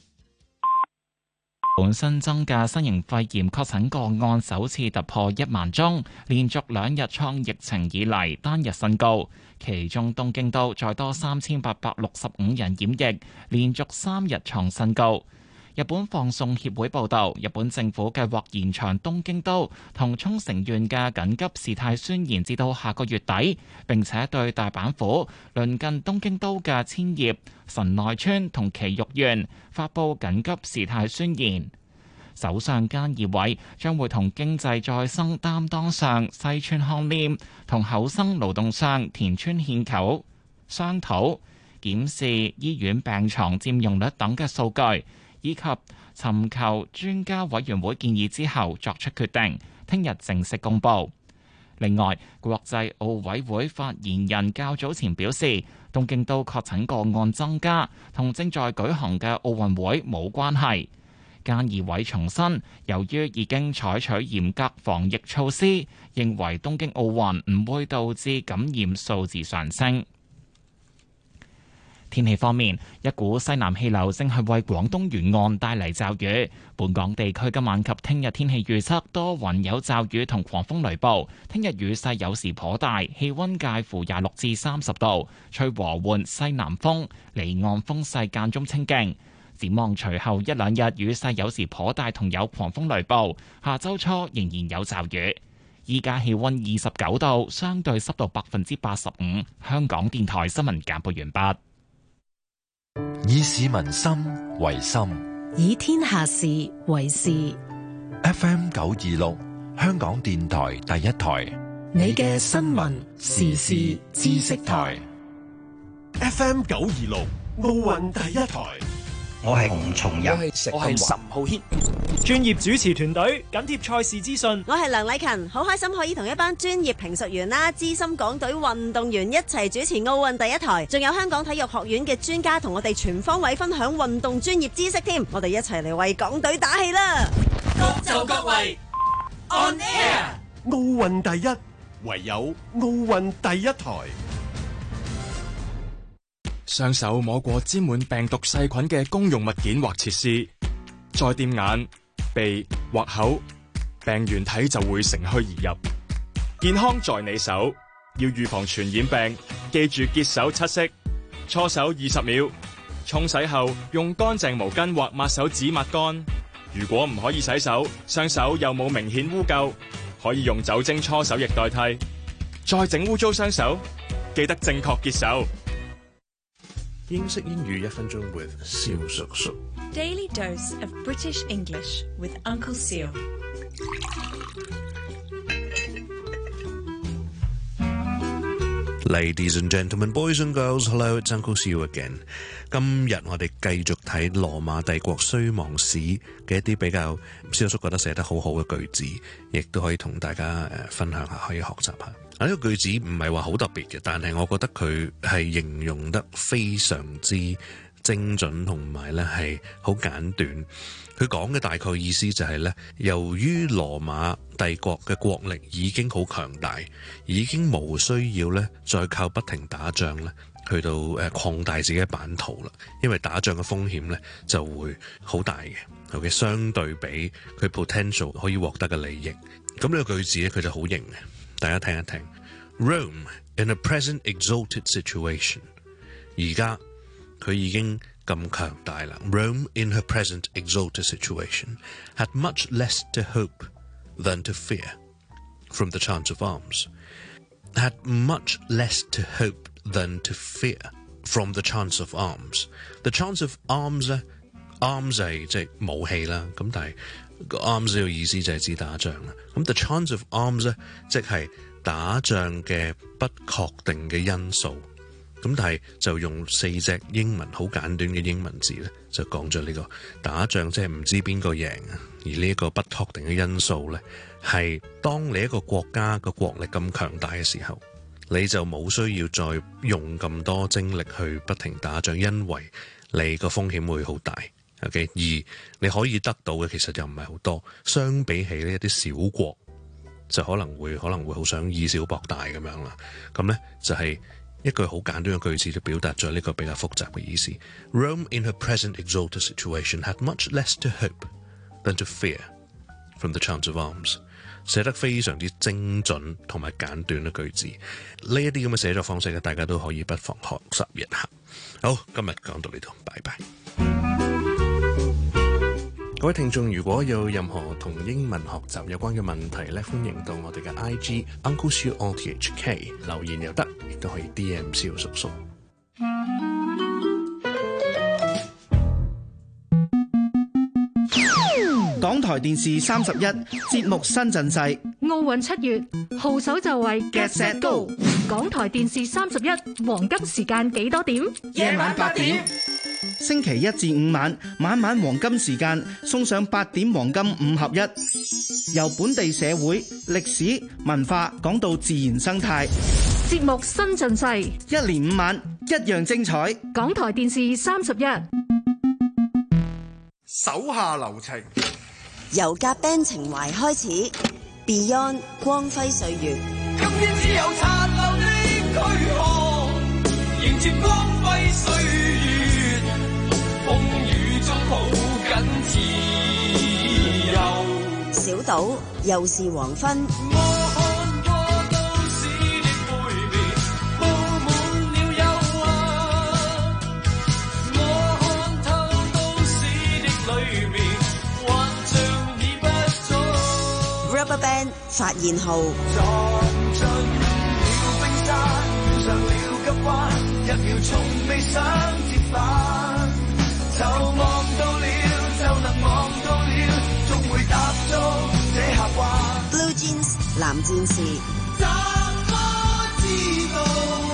本新增嘅新型肺炎確診個案首次突破一萬宗，連續兩日創疫情以嚟單日新高。其中東京都再多三千八百六十五人染疫，連續三日創新高。日本放送協會報導，日本政府計劃延長東京都同沖繩縣嘅緊急事態宣言至到下個月底，並且對大阪府鄰近東京都嘅千葉、神奈川同埼玉縣發布緊急事態宣言。首相菅義偉將會同經濟再生擔當相西村康稔同厚生勞動相田村憲久商討，檢視醫院病床佔用率等嘅數據，以及尋求專家委員會建議之後作出決定，聽日正式公佈。另外，國際奧委會發言人較早前表示，東京都確診個案增加同正在舉行嘅奧運會冇關係。菅義偉重申，由於已經採取嚴格防疫措施，認為東京奧運唔會導致感染數字上升。天氣方面，一股西南氣流正係為廣東沿岸帶嚟驟雨。本港地區今晚及聽日天氣預測多雲有驟雨同狂風雷暴。聽日雨勢有時頗大，氣溫介乎廿六至三十度，吹和緩西南風，離岸風勢間中清勁。展望隨後一兩日雨勢有時頗大，同有狂風雷暴。下周初仍然有驟雨。依家氣溫二十九度，相對濕度百分之八十五。香港電台新聞簡報完畢。 以市民心為心， 以天下事為事。 F M 九二六，香港電台第一台， 你嘅新聞時事知識台。 F M 九二六，奧運第一台。 我係洪松仁， 我係岑浩軒，專業主持團隊緊貼賽事資訊。 我係梁禮勤，好開心可以同一班專業評述員啦、資深港隊運動員一齊主持奧運第一台，仲有香港體育學院嘅專家同我哋全方位分享運動專業知識添。我哋一齊嚟為港隊打氣啦！ 各就各位 On Air， 奧運第一，唯有奧運第一台。 雙手摸過沾滿病毒細菌嘅公用物件或設施，再掂眼、鼻或口，病原體就會乘虛而入。健康在你手，要預防傳染病，記住潔手七式，搓手二十秒，沖洗後用乾淨毛巾或抹手紙抹乾。如果唔可以洗手，雙手又冇明顯污垢，可以用酒精搓手液代替。再整污糟雙手，記得正確潔手。 英式英語一分鐘 with 蕭叔叔。 Daily dose of British English with Uncle Seal。 Ladies and gentlemen, boys and girls, hello, it's Uncle Siu again. 今日我哋繼續睇羅馬帝國衰亡史嘅一啲比較蕭叔覺得寫得好好嘅句子，亦都可以同大家誒分享下，可以學習下。啊，呢個句子唔係話好特別嘅，但係我覺得佢係形容得非常之精準，同埋咧係好簡短。佢講嘅大概意思就係咧，由於羅馬帝國嘅國力已經好強大，已經無需要咧再靠不停打仗咧，去到誒擴大自己嘅版圖啦。因為打仗嘅風險咧就會好大嘅，尤其相對比佢 potential 可以獲得嘅利益。咁呢個句子咧佢就好型嘅，大家聽一聽。Rome in a present exalted situation， 而家佢已經咁強大啦。Rome in her present exalted situation had much less to hope than to fear from the chance of arms. Had much less to hope than to fear from the chance of arms. The chance of arms 咧 ，arms 係即係武器啦，咁但係個 arms 呢個意思就係指打仗啦。咁 the chance of arms 咧，即係打仗嘅不確定嘅因素。咁但係就用四隻英文好簡短嘅英文字咧，就講咗呢個打仗即係唔知邊個贏啊！而呢一個不確定嘅因素咧，係當你一個國家個國力咁強大嘅時候，你就冇需要再用咁多精力去不停打仗，因為你個風險會好大。OK， 而你可以得到嘅其實又唔係好多，相比起呢一啲小國，就可能會可能會好想以小博大咁樣啦。咁咧就係、是。一句好簡短嘅句子就表達咗呢個比較複雜嘅意思。Rome in her present exalted situation had much less to hope than to fear from the chance of arms。寫得非常之精準同埋簡短嘅句子，呢一啲咁嘅寫作方式咧，大家都可以不妨學習一下。好，今日講到呢度，拜拜。各位聽眾，如果有任何同英文學習有關嘅問題咧，歡迎到我哋嘅 I G Uncle Siu R T H K 留言又得，亦都可以 D M 蕭叔叔。 港台電視三十一節目新陣勢， 奧運七月號手就位 Get Set Go。 港台電視三十一黃金時間幾多點？ 夜晚八點。星期一至五晚晚晚黃金時間送上八點黃金五合一，由本地社會、歷史、文化講到自然生態， 節目新陣勢， 一連五晚一樣精彩。 港台電視三十一， 手下留情， 由夾 band 情懷開始 ，Beyond 光輝歲月。 今天只有殘留的軀殼，迎接光輝歲月，風雨中抱緊自由。 小島又是黃昏。 我看過都市的背面，佈滿了憂鬱。我看透都市的裏面，幻象已不足。 RubberBand 發現號。 撞進了冰山，遇上了急彎，一秒從未想折返，就望到了，就能望到了，終會踏足這峽灣。 Blue Jeans 藍戰士。 怎麼知道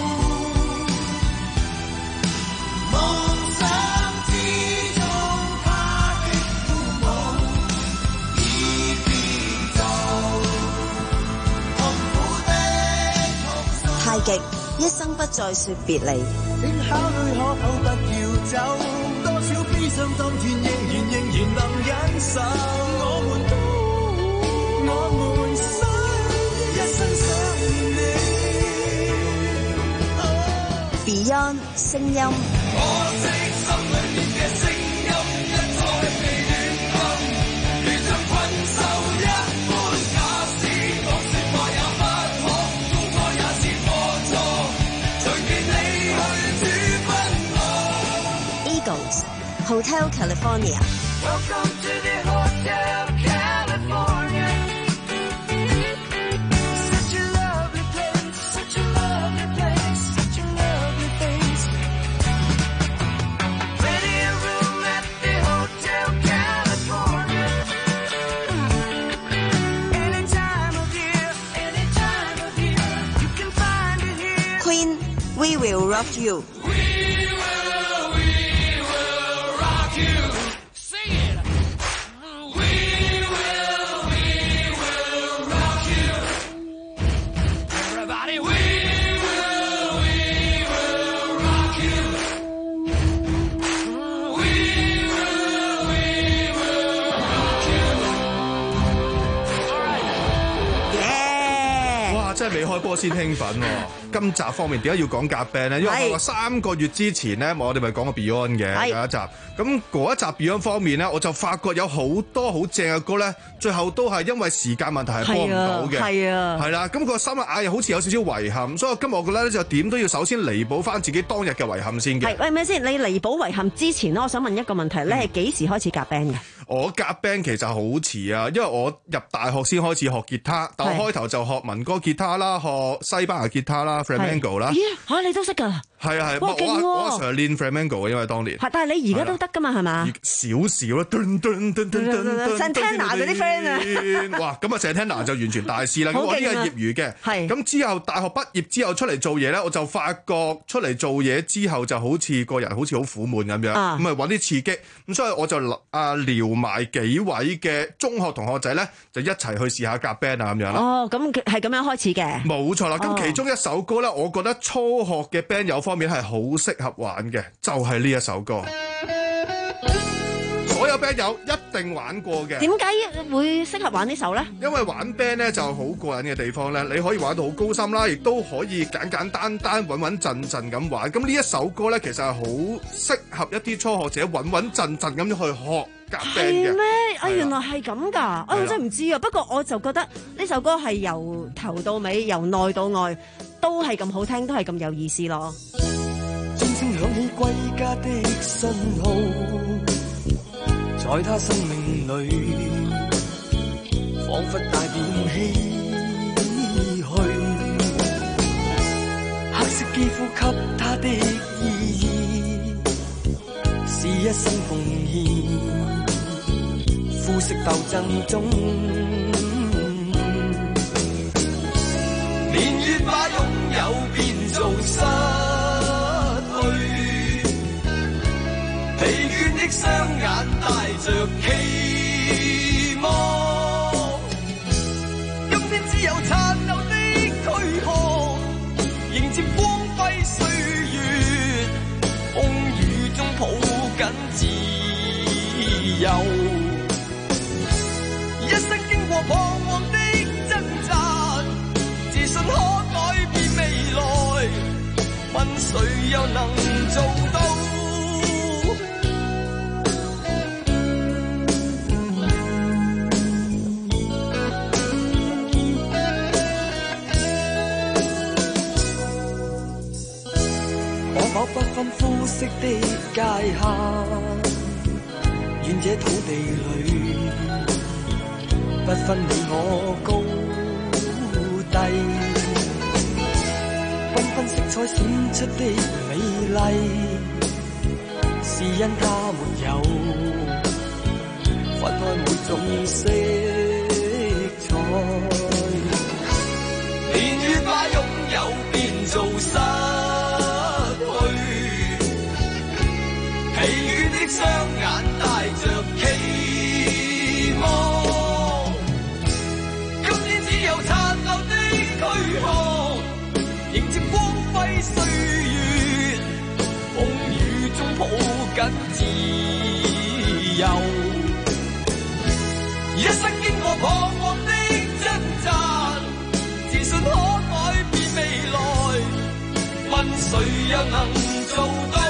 夢想之中他的父母已變做痛苦的夢想。 太極一生不再說別離。 請考慮可否不要走，多少悲傷當天仍然仍然能忍受。我們都我們想一生想念你。 Beyond 聲音。 可惜心裏面嘅聲音一再被亂禁，如像困獸一般。假使講説話也不可，做錯也是過錯，隨便你去主奔我。 Eagles Hotel California。 Welcome to the Hotel California. Such a lovely place, such a lovely place, such a lovely place. Ready a room at the Hotel California. Any time of year, any time of year, you can find it here. Queen We Will Rock You。 真係未開波先興奮喎！今集方面點解要講夾 band 咧？因為我話三個月之前咧，我哋咪講過 Beyond 嘅有一集。咁嗰一集 Beyond 方面咧，我就發覺有好多好正嘅歌咧，最後都係因為時間問題係播唔到嘅。係啊，係啦。咁個心啊，又好似有少少遺憾，所以今日我覺得咧就點都要首先彌補翻自己當日嘅遺憾先嘅。 係，喂，咩先？你彌補遺憾之前咧，我想問一個問題，你係幾時開始夾 band 嘅？我夾 band 其實好遲啊，因為我入大學先開始學吉他，但我開頭就學民歌吉他啦，學西班牙吉他啦 ，flamenco 啦。咦嚇，你都識㗎？係啊係，哇勁喎！我阿 Sir 練 flamenco 嘅，因為當年。係，但係你而家都得㗎嘛？係嘛？少少啦，噔噔噔噔噔。Santana 嗰啲 friend 啊！哇，咁啊 Santana 就完全大師啦。咁我呢個業餘嘅。係。咁之後大學畢業之後出嚟做嘢咧，我就發覺出嚟做嘢之後就好似個人好似好苦悶咁樣，咁啊揾啲刺激。咁所以我就啊撩埋幾位嘅中學同學仔咧，就一齊去試下夾 band 啊咁樣啦。哦，咁係咁樣開始嘅。冇錯啦。咁、哦、其中一首歌咧，我覺得初學嘅 band 友方面係好適合玩嘅，就係、是、呢一首歌。所有 band 友一定玩過嘅。點解會適合玩呢首咧？因為玩 band 咧就好過癮嘅地方咧，你可以玩到好高深啦，亦都可以簡簡單單、穩穩陣陣咁玩。咁呢一首歌咧，其實係好適合一啲初學者穩穩陣陣咁樣去學夾 band 嘅。係咩？啊，原來係咁㗎！啊，我真係唔知啊。不過我就覺得呢首歌係由頭到尾，由內到外都係咁好聽，都係咁有意思咯。鐘聲響起歸家的信號，在他生命裏，彷彿帶點唏噓。黑色肌膚給他的意義，是一生奉獻。膚色鬥爭中，年月把擁有變做失去。疲倦的雙眼帶着期望，今天只有殘留的軀殼，迎接光輝歲月，風雨中抱緊自由。一生經過彷徨的掙扎，自信可改變未來，問誰又能做到？不分膚色的界限，願這土地裏不分你我高低，繽紛色彩閃出的美麗，是因它沒有分開每種色彩。年月把擁有變做失，疲倦的雙眼帶着期望，今天只有殘留的軀殼，迎接光輝歲月，風雨中抱緊自由。一生經過彷徨的掙扎，自信可改變未來，問誰又能做到？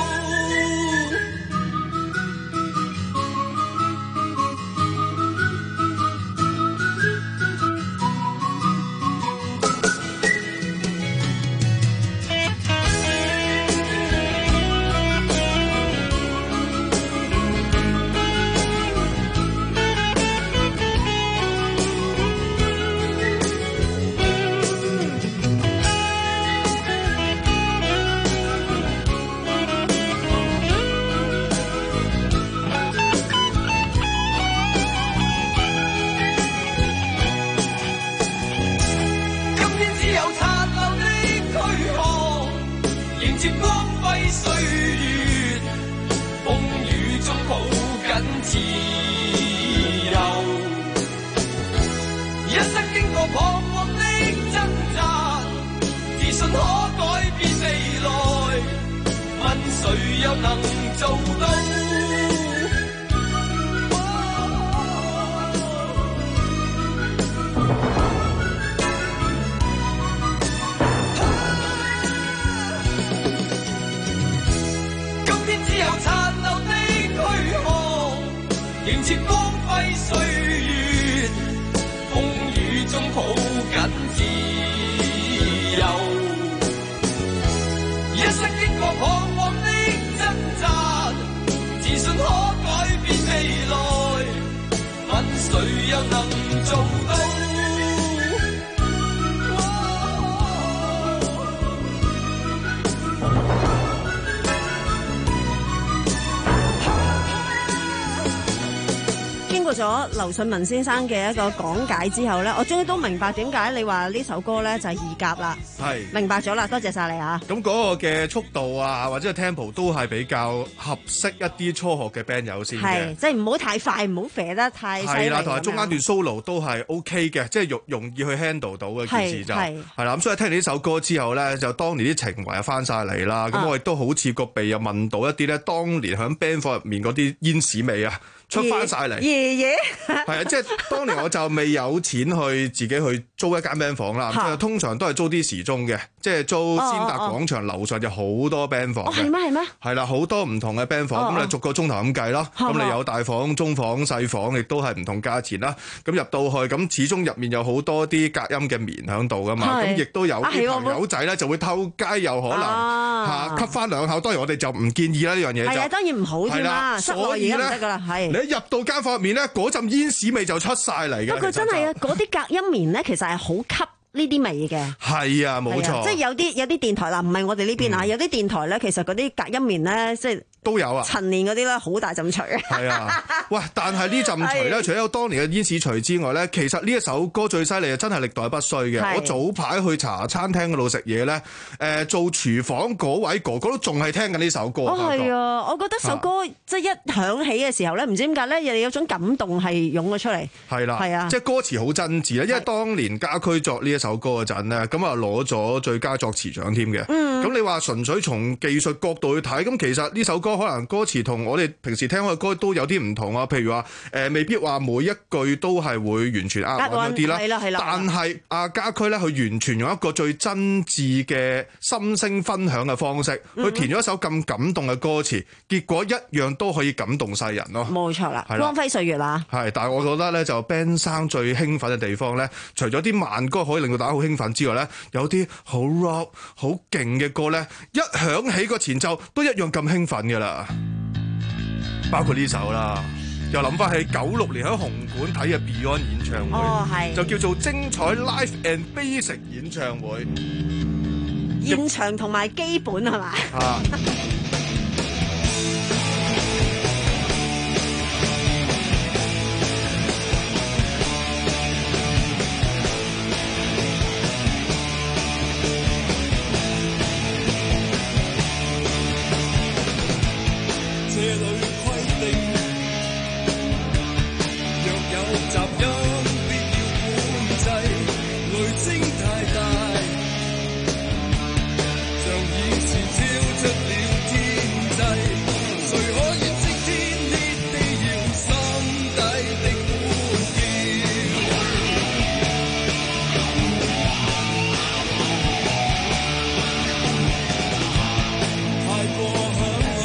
過彷徨的掙扎，自信可改變未來，問誰又能做到？今天只有殘留的軀殼，迎接光輝歲月，風雨中抱緊自由。一生經過彷徨的掙扎，自信可改變未來，問誰又能做到？ 經過咗劉順文先生嘅一個講解之後咧，我終於都明白點解你話呢首歌咧就係二甲啦。 係明白咗啦，多謝晒你啊！ 咁嗰個嘅速度啊，或者 tempo 都係比較合適一啲初學嘅 band 友先嘅。 係，即係唔好太快，唔好肥得太犀利。 係啦，同埋中間段 solo 都係 OK 嘅，即係容容易去 handle 到嘅件事就係啦。咁所以聽完呢首歌之後咧，就當年啲情懷又翻晒嚟啦。咁、啊、我亦都好似個鼻又聞到一啲咧，當年喺 band 房入面嗰啲煙屎味啊！出翻晒嚟， 爺爺係啊！即係當年我就未有錢去自己去租一間 band 房啦，咁通常都係租啲時鐘嘅，即係租先達廣場樓上就好多 band 房嘅。 係咩係咩？ 係啦，好多唔同嘅 band 房，咁、哦、你逐個鐘頭咁計咯。咁、哦、你有大房、中房、細房，亦都係唔同價錢啦。咁入到去，咁始終入面有好多啲隔音嘅棉喺度噶嘛。咁亦都有啲朋友仔咧就會偷雞，又可能嚇吸翻兩口。當然我哋就唔建議啦呢樣嘢。 係啊，當然唔好添啦。室內而家唔得噶啦，係。一入到間房入面咧，嗰陣煙屎味就出晒嚟嘅。 不過真係啊，嗰啲隔音棉咧，其實係好吸呢啲味嘅。 係啊，冇錯。 即係有啲有啲電台啦，唔係我哋呢邊啊，有啲電台咧，其實嗰啲隔音棉咧，即係都有啊。 陳年嗰啲咧，好大陣除。 係啊，喂！但係呢陣除咧，除咗有當年嘅煙屎除之外咧，其實呢一首歌最犀利啊，真係歷代不衰嘅。我早排去茶餐廳嗰度食嘢咧，誒、呃、做廚房嗰位哥哥都仲係聽緊呢首歌。 哦，係啊，我覺得首歌即係一響起嘅時候咧，唔知點解咧，又有種感動係湧咗出嚟。係啦，係啊，即係歌詞好真摯啦。因為當年家駒作呢一首歌嗰陣咧，咁啊攞咗最佳作詞獎添嘅。嗯，咁你話純粹從技術角度去睇，咁其實呢首歌可能歌詞同我哋平時聽開嘅歌都有啲唔同啊。譬如話誒、呃，未必話每一句都係會完全啱嗰啲啦。係啦係啦。但係阿家駒咧，佢完全用一個最真摯嘅心聲分享嘅方式，去填咗一首咁感動嘅歌詞，結果一樣都可以感動世人咯。冇錯啦，光輝歲月啦。係，但係我覺得咧，就 band 生最興奮嘅地方咧，除咗啲慢歌可以令到大家好興奮之外咧，有啲好 rock 好勁嘅歌咧，一響起個前奏都一樣咁興奮㗎啦。包括呢首啦，又諗翻起九六年喺紅館睇嘅 Beyond 演唱會，哦，就叫做精彩 Live and Basic 演唱會，現場同埋基本係嘛？啊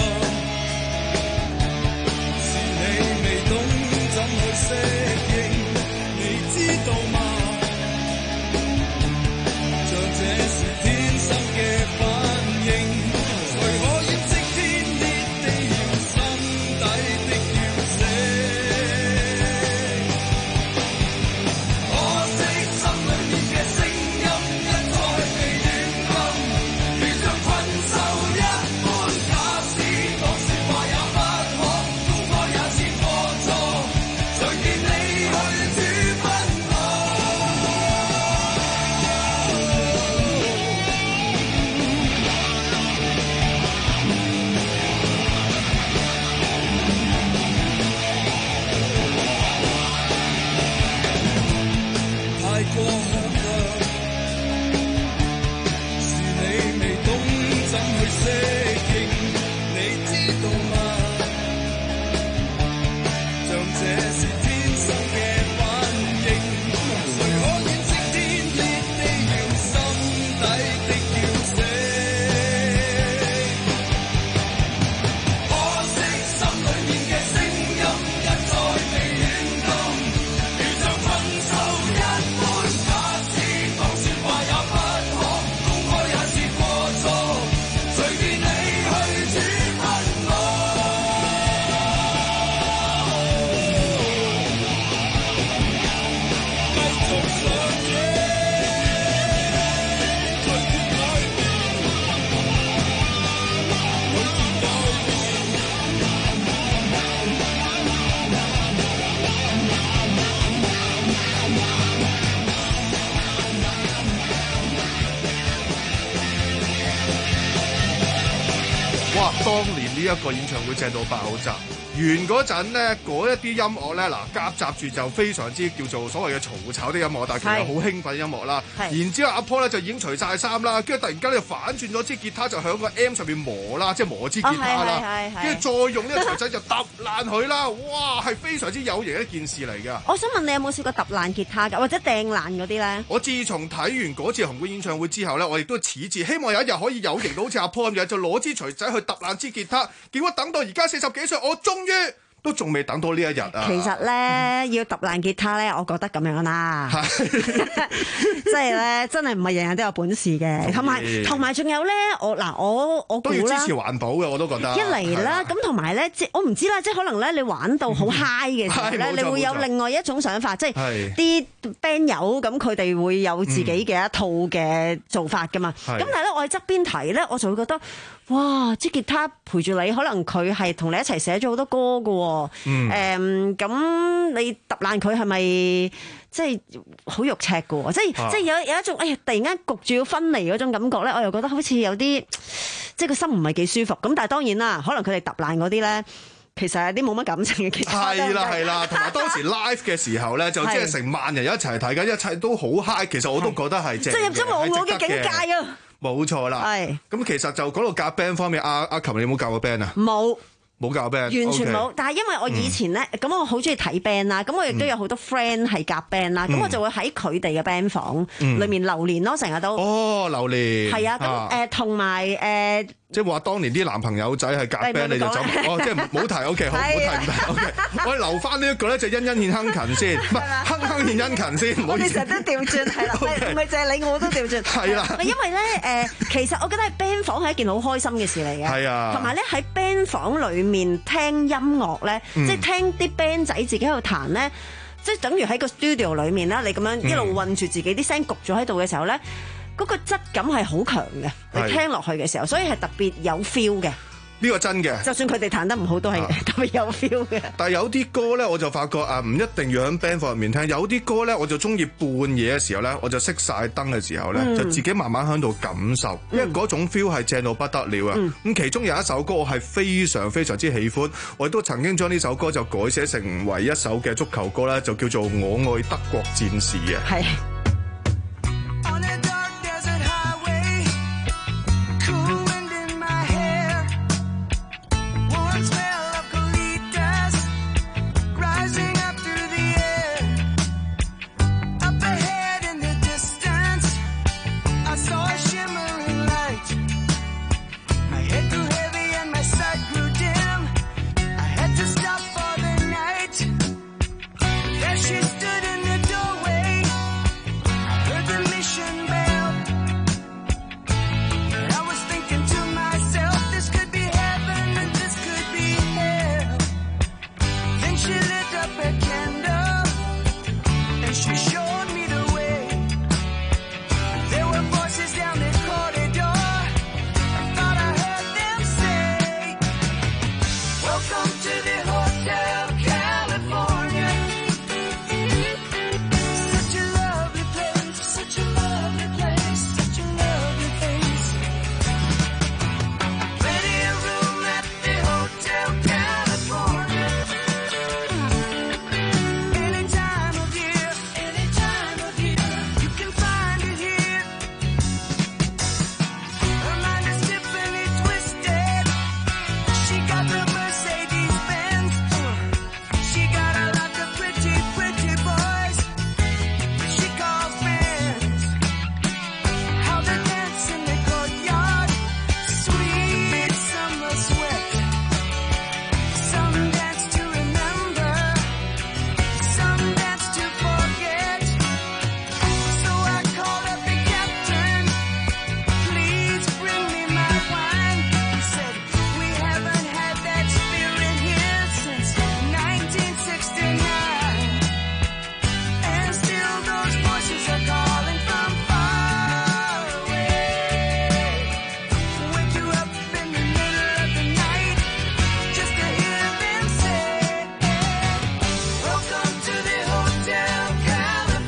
適應當年呢一個演唱會正到爆炸。完嗰陣呢，嗰一啲音樂咧，嗱夾雜住就非常之叫做所謂嘅嘈吵啲音樂，但係其實好興奮音樂啦。然之後阿 Paul 咧就已經除晒衫啦，跟住突然間咧反轉咗支吉他就響個 M 上面磨啦，即係磨支吉他啦，跟住、哦、再用呢個錘仔就揼爛佢啦。哇，係非常之有型一件事嚟㗎。 我想問你有冇試過揼爛吉他㗎，或者掟爛嗰啲咧？我自從睇完嗰次紅館演唱會之後咧，我亦都矢志希望有一日可以有型到好似阿 Paul 咁樣，就攞支錘仔去揼爛支吉他。結果等到而家四十幾歲，我終於都仲未等到呢一日啊！ 其實咧，嗯、要揼爛吉他咧，我覺得咁樣啦，即係咧，真係唔係人人都有本事嘅。同埋同埋仲有咧，我嗱我我估啦， 都要支持環保嘅，我都覺得。 一嚟啦，咁同埋咧，即我唔知啦，即係可能咧，你玩到好 high 嘅時候咧，你會有另外一種想法，即係啲 band 友咁，佢哋會有自己嘅一套嘅做法噶嘛。咁、嗯、但係咧，我喺側邊睇咧，我就會覺得，哇！支吉他陪住你，可能佢係同你一齊寫咗好多歌㗎喎。嗯，咁、嗯、你揼爛佢係咪即係好肉赤㗎喎？即係、啊、即係有有一種哎呀，突然間焗住要分離嗰種感覺咧，我又覺得好似有啲即係個心唔係幾舒服。咁但係當然啦，可能佢哋揼爛嗰啲咧，其實係啲冇乜感情嘅吉他。 係啦係啦，同埋當時 live 嘅時候咧，就即係成萬人一齊睇緊，一切都好 high。其實我都覺得係正嘅， 進入咗我我嘅境界啊！ 冇錯啦。係咁，其實就講到夾 band 方面，阿阿琴你有冇教過 band 啊？冇。冇教 band， 完全冇。Okay. 但係因為我以前咧，咁、嗯、我好中意睇 band 啦，咁我亦都有好多 friend 係夾 band 啦，咁、嗯、我就會喺佢哋嘅 band 房裏面流連咯，成日都。哦，流連。係啊，咁誒同埋誒。即係話當年啲男朋友仔係夾 band 你就走，哦，即係唔好提 ，OK， 好，唔好提唔提 ，OK， 我哋留翻呢一個咧就欣欣獻亨勤先，唔係亨亨獻殷勤先，唔好意思。我哋成日都調轉係啦，唔係淨係你我都調轉。係啦。因為咧誒，其實我覺得喺 band 房係一件好開心嘅事嚟嘅。係啊。同埋咧喺 band 房裏面聽音樂咧，嗯、即係聽啲 band 仔自己喺度彈咧，即係等於喺個 studio 裏面啦，你咁樣一路韞住自己啲聲焗咗喺度嘅時候咧。嗰、那個質感係好強嘅，你聽落去嘅時候，所以係特別有 feel 嘅。呢個真嘅，就算佢哋彈得唔好，都係特別有 feel 嘅。但係有啲歌咧，我就發覺啊，唔一定要喺 band 房入面聽。有啲歌咧，我就中意半夜嘅時候咧，我就熄晒燈嘅時候咧、嗯，就自己慢慢喺度感受，因為嗰種 feel 係正到不得了啊！咁、嗯、其中有一首歌我係非常非常之喜歡，我亦都曾經將呢首歌就改寫成為一首嘅足球歌咧，就叫做《我愛德國戰士》啊。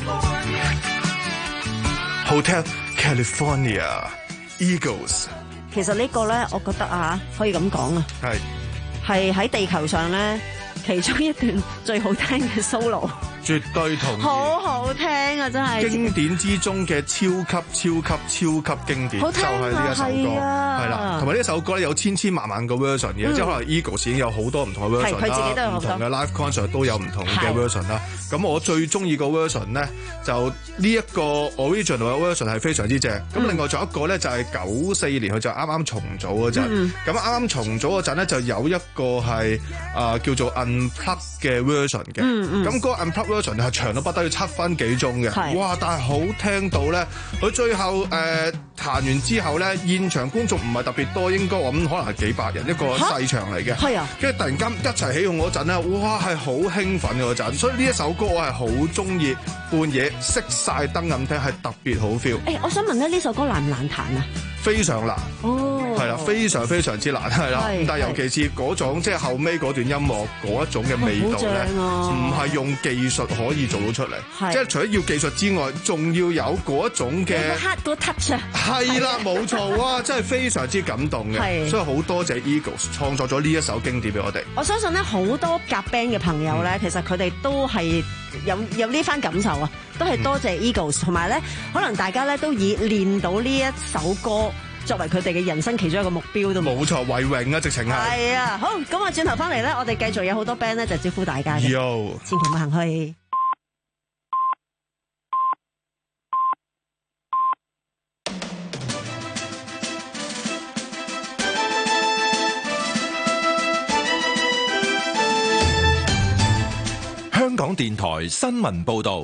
係。Hotel California Eagles。其其實呢個咧，我覺得啊，可以咁講啊， 係係喺地球上咧，其中一段最好聽嘅 solo。 絕對同意， 好好聽啊！真係經典之中嘅超級超級超級經典， 好聽啊、 就係呢一首歌，係啦、啊，同埋呢一首歌咧有千千萬萬個 version 嘅，嗯、即係可能 Eagles 已經有好多唔同嘅 version 啦，唔同嘅 live concert 都有唔同嘅 version 啦。咁我最中意個 version 咧，就呢一個 original 嘅 version 係非常之正。咁、嗯、另外仲有一個咧，就係九四年佢就啱啱重組嗰陣，咁啱啱重組嗰陣咧就有一個係啊、呃、叫做 unplug 嘅 version 嘅，咁、嗯、嗰、嗯、個 unplug version 係長到不得要七分幾鐘嘅，哇！但係好聽到咧，佢最後誒、呃、彈完之後咧，現場觀眾唔係特別多，應該我諗可能係幾百人一個細場嚟嘅，係啊，跟住突然間一齊起哄嗰陣咧，哇！係好興奮嗰陣，所以呢一首歌我係好中意，半夜熄晒燈咁聽係特別好 feel。誒、欸，我想問咧，呢首歌難唔難彈啊？非常難，哦，係啦，非常非常之難，係啦。但係尤其是嗰種即係後尾嗰段音樂嗰一種嘅味道咧，唔係、啊、用技術可以做到出嚟，即係除咗要技術之外，仲要有嗰一種嘅 hard touch 啊，係啦，冇錯，哇，真係非常之感動嘅，所以好多謝 Eagles 創作咗呢一首經典俾我哋。我相信咧，好多夾 band 嘅朋友咧，嗯、其實佢哋都係有有呢番感受啊，都係多謝 Eagles，同埋咧，可能大家咧都以練到呢一首歌作為佢哋嘅人生其中一個目標都冇錯，為榮啊，直情係。係啊，好，咁我轉頭翻嚟咧，我哋繼續有好多 band 咧就招呼大家嘅。Yo， 千祈唔好行開。 香港電台新聞報導。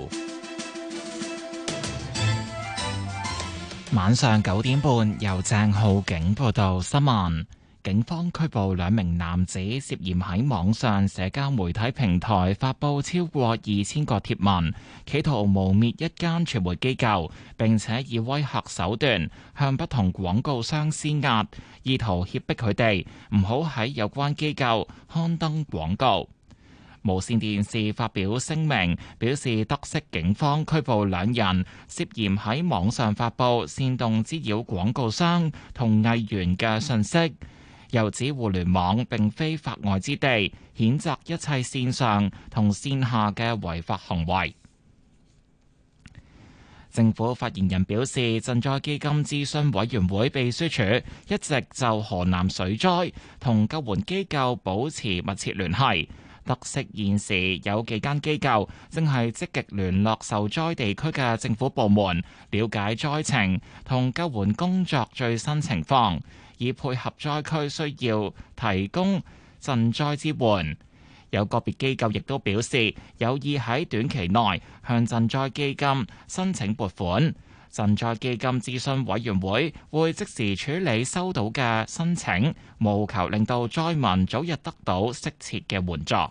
晚上九點半，由鄭浩景報道新聞。警方拘捕兩名男子，涉嫌喺網上社交媒體平台發布超過二千個貼文，企圖污衊一間傳媒機構，並且以威嚇手段向不同廣告商施壓，意圖脅迫佢哋唔好喺有關機構刊登廣告。無線電視發表聲明，表示得悉警方拘捕兩人，涉嫌喺網上發布煽動滋擾廣告商同藝員嘅訊息，又指互聯網並非法外之地，譴責一切線上同線下嘅違法行為。政府發言人表示，賑災基金諮詢委員會秘書處一直就河南水災同救援機構保持密切聯繫。得悉現時有幾間機構正係積極聯絡受災地區嘅政府部門，了解災情同救援工作最新情況，以配合災區需要提供賑災支援。有個別機構亦都表示有意喺短期內向賑災基金申請撥款。賑災基金諮詢委員會會即時處理收到嘅申請，務求令到災民早日得到適切嘅援助。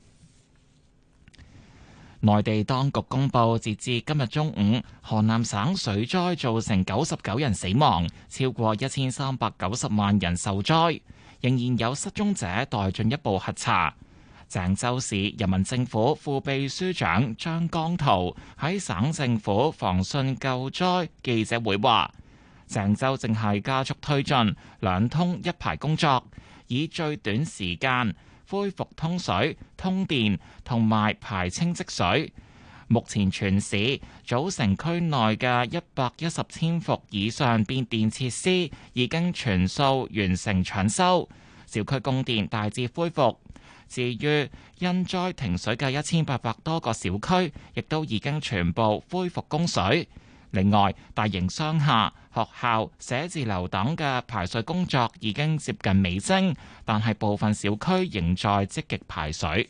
內地當局公布，截至今日中午，河南省水災造成九十九人死亡，超過一千三百九十萬人受災，仍然有失蹤者待進一步核查。鄭州市人民政府副秘書長張江濤喺省政府防汛救災記者會話，鄭州正係加速推進兩通一排工作，以最短時間恢復通水、通電同埋排清積水。目前全市組成區內嘅一百一十千伏以上變電設施已經全數完成搶修，小區供電大致恢復。至於因災停水嘅一千八百多個小區，亦都已經全部恢復供水。另外，大型商廈、學校、寫字樓等嘅排水工作已經接近尾聲，但係部分小區仍在積極排水。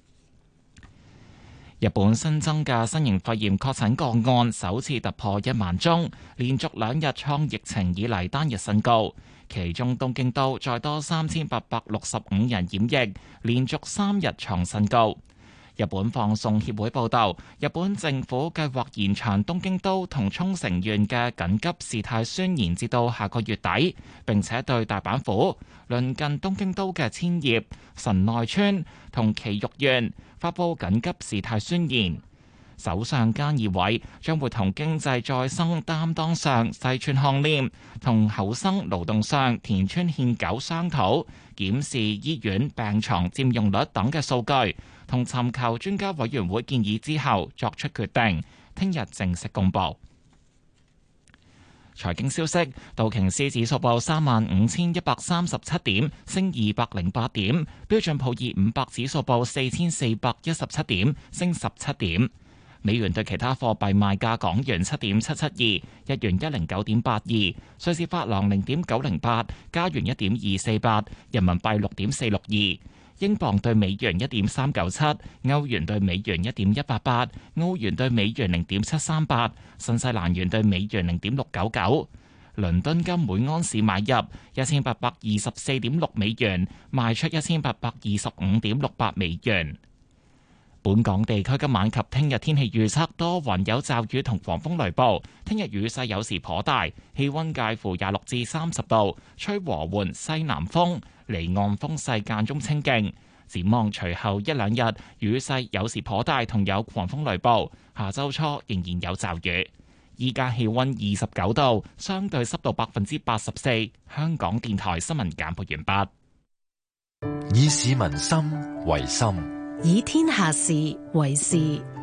日本新增嘅新型肺炎確診個案首次突破一萬宗，連續兩日創疫情以嚟單日新高。其中東京都再多三千八百六十五人染疫，連續三日創新高。日本放送協會報道，日本政府計劃延長東京都同沖繩縣嘅緊急事態宣言至到下個月底，並且對大阪府、鄰近東京都嘅千葉、神奈川同埼玉縣發布緊急事態宣言。 首相菅義偉將會同經濟再生擔當上細川項鏈同厚生勞動相田村憲久商討，檢視醫院病床佔用率等嘅數據，同尋求專家委員會建議之後作出決定，聽日正式公佈。財經消息，道瓊斯指數報三萬五千一百三十七點，升二百零八點；標準普爾五百指數報四千四百一十七點，升十七點。美元對其他貨幣賣價：港元七點七七二，日元一零九點八二，瑞士法郎零點九零八，加元一點二四八，人民幣六點四六二，英鎊對美元一點三九七，歐元對美元一點一八八，澳元對美元零點七三八，新西蘭元對美元零點六九九。倫敦金每盎司買入一千八百二十四點六美元，賣出一千八百二十五點六八美元。本港地區今晚及聽日天氣預測多雲有驟雨同狂風雷暴，聽日雨勢有時頗大，氣溫介乎廿六至三十度，吹和緩西南風，離岸風勢間中清勁。展望隨後一兩日雨勢有時頗大，同有狂風雷暴，下周初仍然有驟雨。依家氣溫二十九度，相對濕度百分之八十四。香港電台新聞簡報完畢。以市民心為心， 以天下事為事。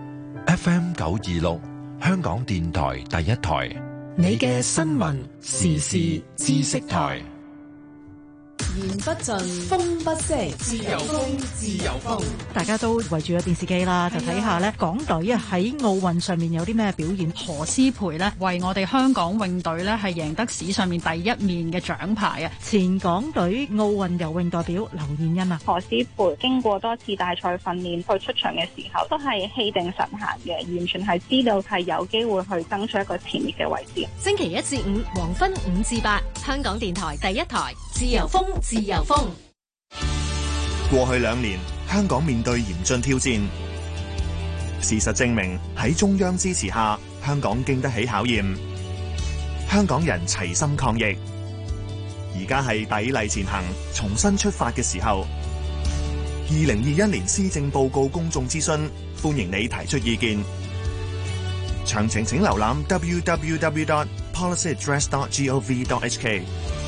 F M 九二六，香港電台第一台， 你嘅新聞時事知識台。 言不盡，風不息，自由風，自由風。 大家都圍住個電視機啦，就睇下咧港隊啊喺奧運上面有啲咩表現。何詩蓓呢，為我哋香港泳隊咧係贏得史上面第一面嘅獎牌啊！前港隊奧運游泳代表劉燕欣啊， 何詩蓓經過多次大賽訓練，佢出場嘅時候都係氣定神閒嘅，完全係知道係有機會去爭取一個前列嘅位置。 星期一至五黃昏五至八，香港電台第一台，自由風。自由風。 過去兩年，香港面對嚴峻挑戰。事實證明，喺中央支持下，香港經得起考驗。香港人齊心抗疫，而家係砥礪前行、重新出發嘅時候。二零二一年施政報告公眾諮詢，歡迎你提出意見。詳情請瀏覽 w w w dot policy address dot gov dot h k。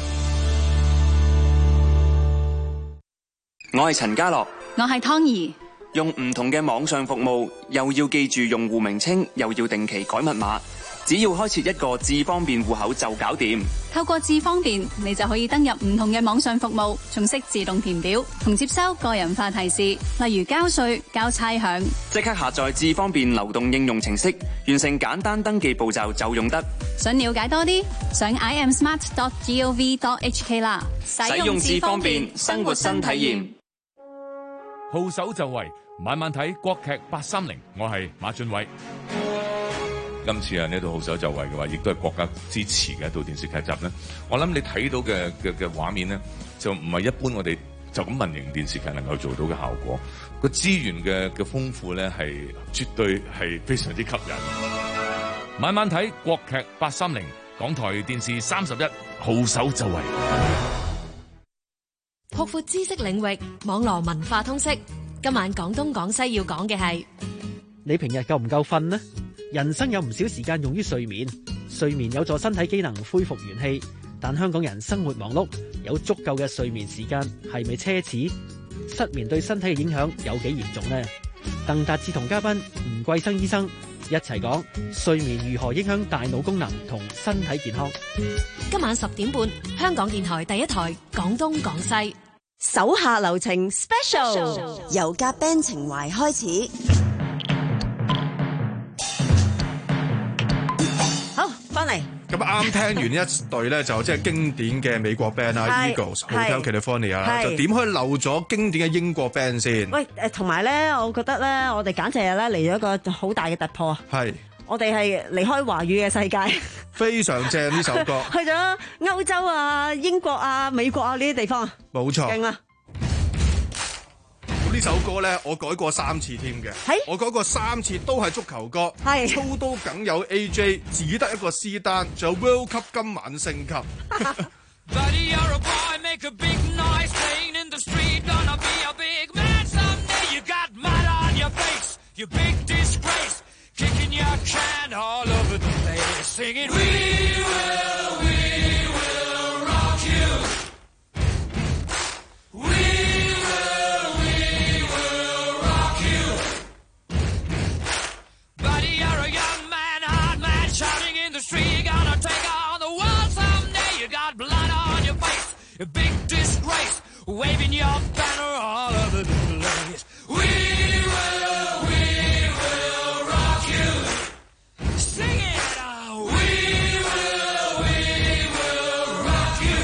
我係陳家樂， 我係湯兒。 用唔同嘅網上服務，又要記住用戶名稱，又要定期改密碼，只要開設一個智方便戶口就搞掂。 透過智方便，你就可以登入唔同嘅網上服務，仲識自動填表同接收個人化提示，例如交稅、交差餉。 即刻下載智方便流動應用程式，完成簡單登記步驟就用得。 想了解多啲，上 i am smart dot gov dot h k 啦。 使用智方便，生活新體驗。 號手就位，晚晚睇國劇八三零，我係馬俊偉。今次啊呢套號手就位嘅話，亦都係國家支持嘅一套電視劇集咧。我諗你睇到嘅嘅嘅畫面咧，就唔係一般我哋就咁民營電視劇能夠做到嘅效果。個資源嘅嘅豐富咧，係絕對係非常之吸引。晚晚睇國劇八三零，港台電視三十一，號手就位。 擴闊知識領域，網絡文化通識。今晚廣東廣西要講嘅係： 你平日夠唔夠瞓呢？人生有唔少時間用於睡眠，睡眠有助身體機能恢復元氣。但香港人生活忙碌，有足夠嘅睡眠時間係咪奢侈？失眠對身體嘅影響有幾嚴重呢？鄧達志同嘉賓吳桂生醫生一齊講睡眠如何影響大腦功能同身體健康。 今晚十點半，香港電台第一台廣東廣西。 手下留情 Special， 由夾 band 情懷開始。好，翻嚟。 咁啱聽完一隊咧，就即係經典嘅美國 band 啦 ，Eagles Hotel California 啦，就點可以漏咗經典嘅英國 band 先？ 喂，誒，同埋咧，我覺得咧，我哋簡直係咧嚟咗一個好大嘅突破。係。我哋係離開華語嘅世界， 非常正呢首歌。 去咗歐洲啊、英國啊、美國啊呢啲地方， 冇錯。 勁啊！ 咁呢首歌咧，我改過三次添嘅。係，我改過三次都係足球歌。係，操刀梗有 A J， 只得一個斯丹，仲有 World Cup 今晚升級。 your chant all over the place, singing, we will, we will rock you. We will, we will rock you. Buddy, you're a young man, hard man, shouting in the street, you're gonna take on the world someday. You got blood on your face, a big disgrace, waving your banner all over the place. We will, we will rock you. Sing it out. We will, we will rock you.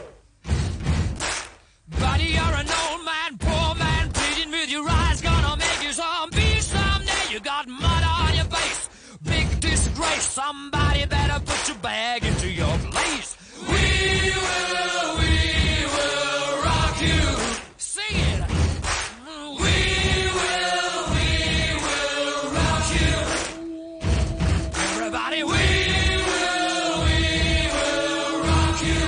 Buddy, you're an old man, poor man, pleading with your eyes, gonna make you zombie someday. You got mud on your face, big disgrace. Somebody better put your bag into your place. We will, we will rock you. Sing it. We will, we will rock you. Everybody, we will, we will rock you.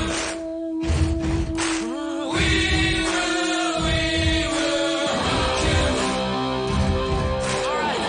We will, we will rock you. All right.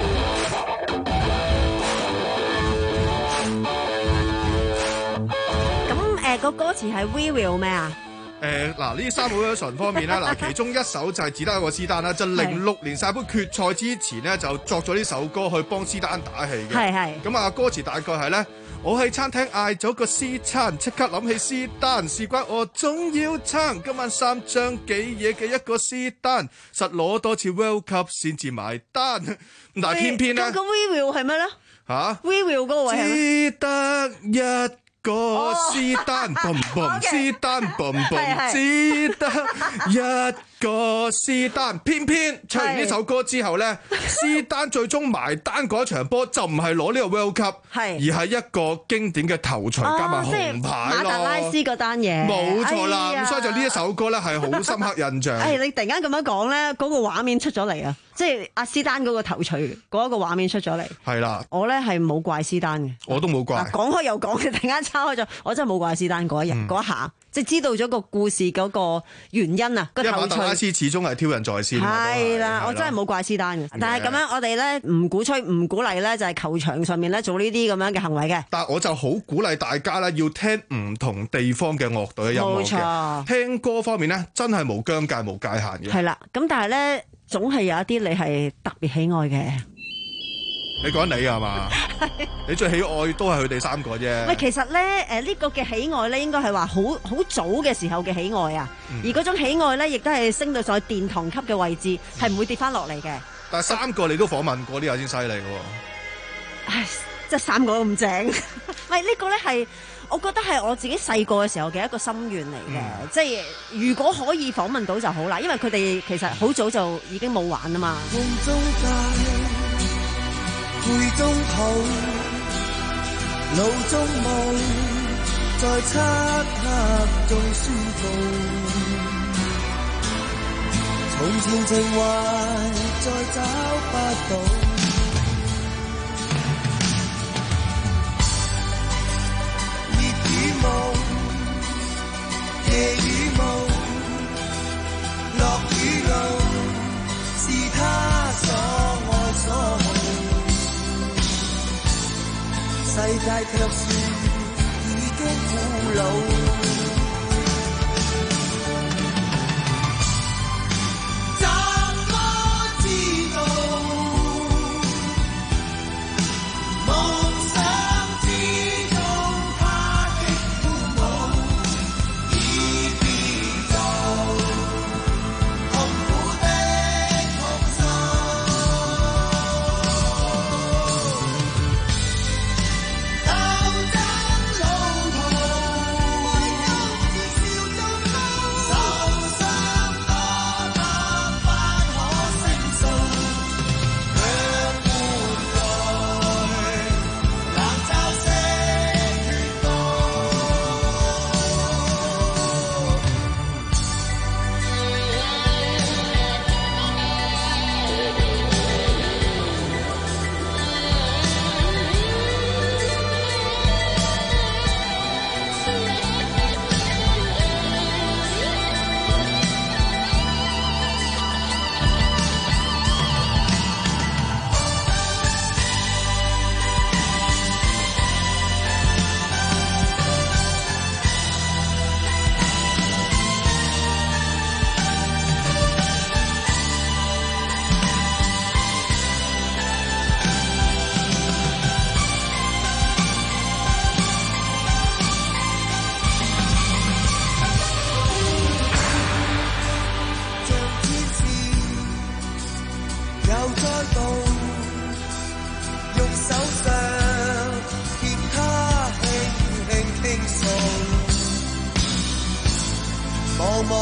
咁誒個歌詞係 We Will 咩啊？ 誒嗱呢三個 version 方面啦，嗱其中一首就係子丹嗰個斯丹啦，就零六年世盃決賽之前呢，就作咗呢首歌去幫斯丹打氣嘅。 係係。 咁啊歌詞大概係咧，我喺餐廳嗌咗個私餐，即刻諗起斯丹，事關我總要撐，今晚三張幾嘢嘅一個斯丹，實攞多次 World Cup 先至埋單。咁但係偏偏咧， 咁個 We Will 係咩咧？ 嚇 We Will 嗰個位係咩？ 只得一個斯丹嘣嘣，斯丹嘣嘣，只得一個斯丹。偏偏唱完呢首歌之後咧，斯丹最終埋單嗰場波就唔係攞呢個 World Cup， 而係一個經典嘅頭槌加埋紅牌咯。 馬特拉斯嗰單嘢， 冇錯啦。咁所以就呢一首歌咧係好深刻印象。 誒，你突然間咁樣講咧，嗰個畫面出咗嚟啊！即係阿斯丹嗰個頭槌嗰一個畫面出咗嚟。係啦，我咧係冇怪斯丹嘅， 我都冇怪。 講開又講嘅，突然間叉開咗，我真係冇怪斯丹嗰一日嗰一下，即係知道咗個故事嗰個原因啊。個頭槌。因為馬特拉斯始終係挑人在先。係啦，我真係冇怪斯丹嘅。但係咁樣，我哋咧唔鼓吹、唔鼓勵咧，就係球場上面咧做呢啲咁樣嘅行為嘅。 但係我就好鼓勵大家咧，要聽唔同地方嘅樂隊嘅音樂嘅。冇錯。聽歌方面咧，真係無疆界、無界限嘅。係啦，咁但係咧。總係有一啲你係特別喜愛嘅。你講你係嘛？你最喜愛都係佢哋三個啫。 喂，其實咧，誒呢個嘅喜愛咧，應該係話好好早嘅時候嘅喜愛啊。嗯、而嗰種喜愛咧，亦都係升到上去殿堂級嘅位置，係唔會跌翻落嚟嘅。 但係三個你都訪問過，呢下先犀利喎。 唉，即係三個都咁正。喂，呢個咧係。我覺得係我自己細個嘅時候嘅一個心願嚟嘅，嗯、即係如果可以訪問到就好啦，因為佢哋其實好早就已經冇玩啊嘛。 夢中街，背中抱，路中夢，在漆黑中宣告，從前情懷再找不到。夜與夢，樂與怒，是他所愛所好，世界卻是已經腐老。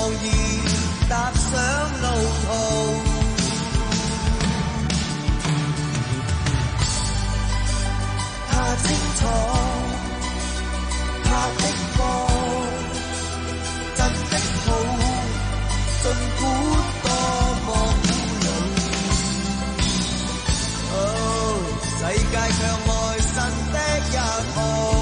茫然踏上路途。他清楚他的歌真的好，盡管多麼苦惱。哦，世界卻愛神的一號。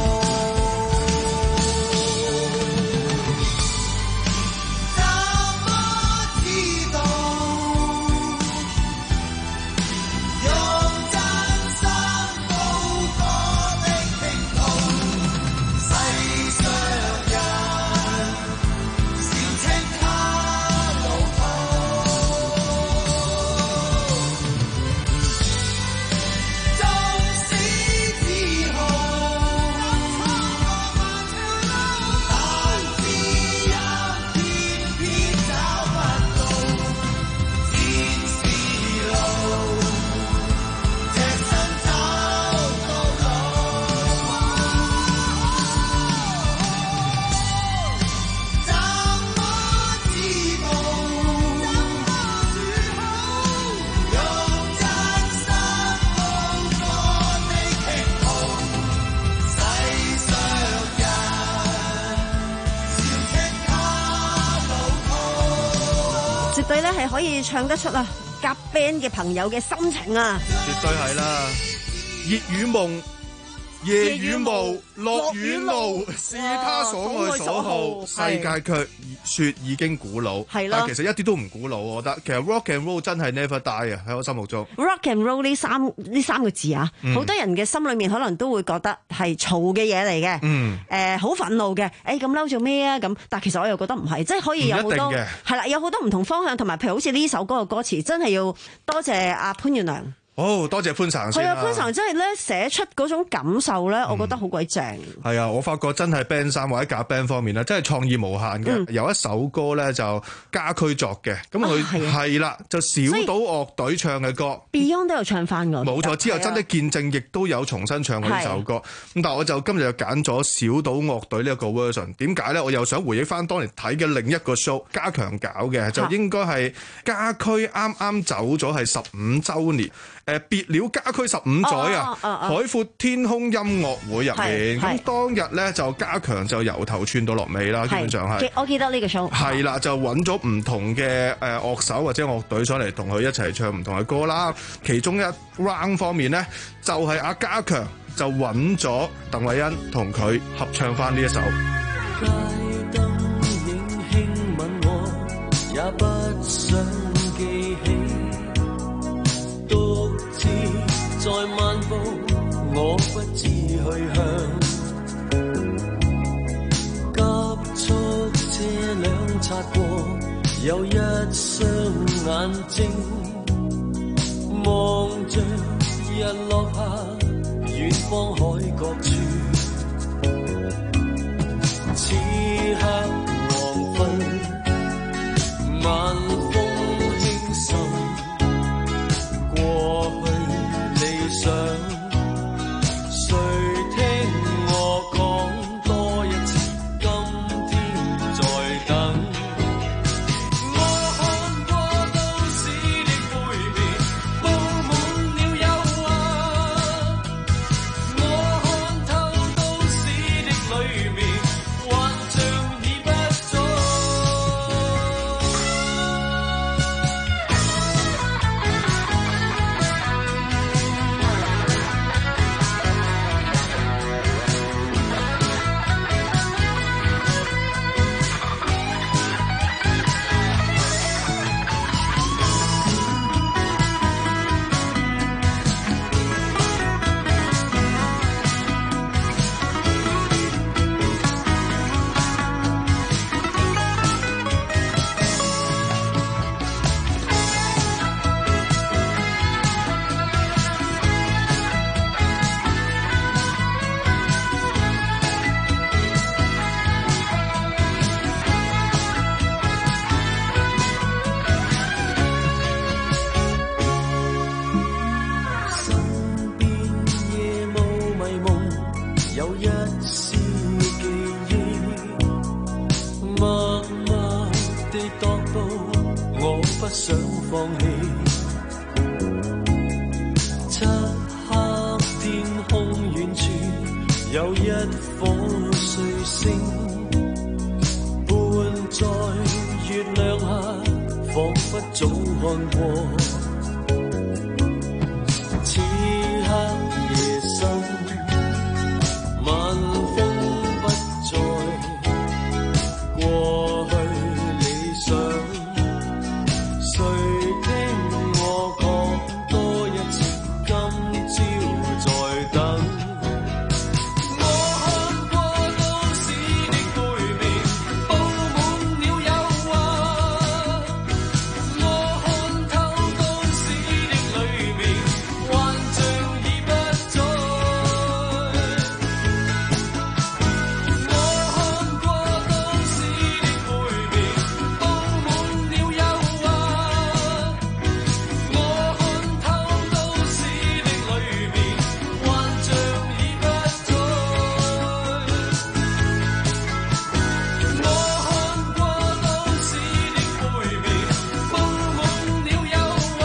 絕對咧係可以唱得出啊夾 band 嘅朋友嘅心情啊！ 絕對係啦，熱雨夢、夜雨霧、落雨路，是他所愛所好，世界卻說已經古老。係咯，但其實一啲都唔古老，我覺得。其實 rock and roll 真係 never die 啊！喺我心目中 ，rock and roll 呢三呢三個字啊，好、嗯、多人嘅心裏面可能都會覺得係嘈嘅嘢嚟嘅。嗯，誒、呃，好憤怒嘅，誒咁嬲做咩啊？咁，但其實我又覺得唔係，即係可以有好多係啦，有好多唔同方向，同埋譬如好似呢首歌嘅歌詞，真係要多謝阿潘源良。 哦，多謝潘生先啦。 係啊，潘生真係咧寫出嗰種感受咧，我覺得好鬼正。 係啊，我發覺真係 band 三或者夾 band 方面咧，真係創意無限嘅。嗯、有一首歌咧就家駒作嘅，咁佢係啦，就小島樂隊唱嘅歌 ，Beyond 都有唱翻㗎。冇錯，之後真的見證亦都有重新唱過呢首歌。咁但係我就今日就揀咗小島樂隊呢一個 version。點解咧？我又想回憶翻當年睇嘅另一個 show，家強搞嘅，就應該係家駒啱啱走咗係十五週年。誒別了家駒十五載啊！哦哦哦、海闊天空音樂會入面，咁當日咧就家強就由頭串到落尾啦，基本上係。 我記得呢個 show。係啦，就揾咗唔同嘅誒樂手或者樂隊上嚟同佢一齊唱唔同嘅歌啦。其中一 round 方面咧，就係阿家強就揾咗鄧惠欣同佢合唱翻呢一首。街燈影輕吻我，也不想記起。再漫步，我不知去向。急速車輛擦過，有一雙眼睛望着日落下遠方海角處。此刻黃昏，晚風輕滲過去。想誰聽我講多一次，今天再等。我看過都市的背面，布滿了憂鬱。我看透都市的裏面，幻象已不再。 放棄。漆黑天空遠處有一顆碎星，伴在月亮下，彷彿早看過。此刻夜深，晚風不再，過去理想，誰聽我講多一次，今朝再等。我看過都市的背面，佈滿了誘惑，我看透都市的裏面，幻象已不再。我看過都市的背面，佈滿了誘惑，我看透都市的裏面，幻象已不再。我看過都市的背面，佈滿了誘惑，我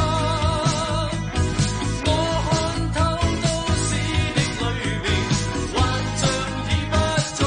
看透都市的裏面，幻象已不再。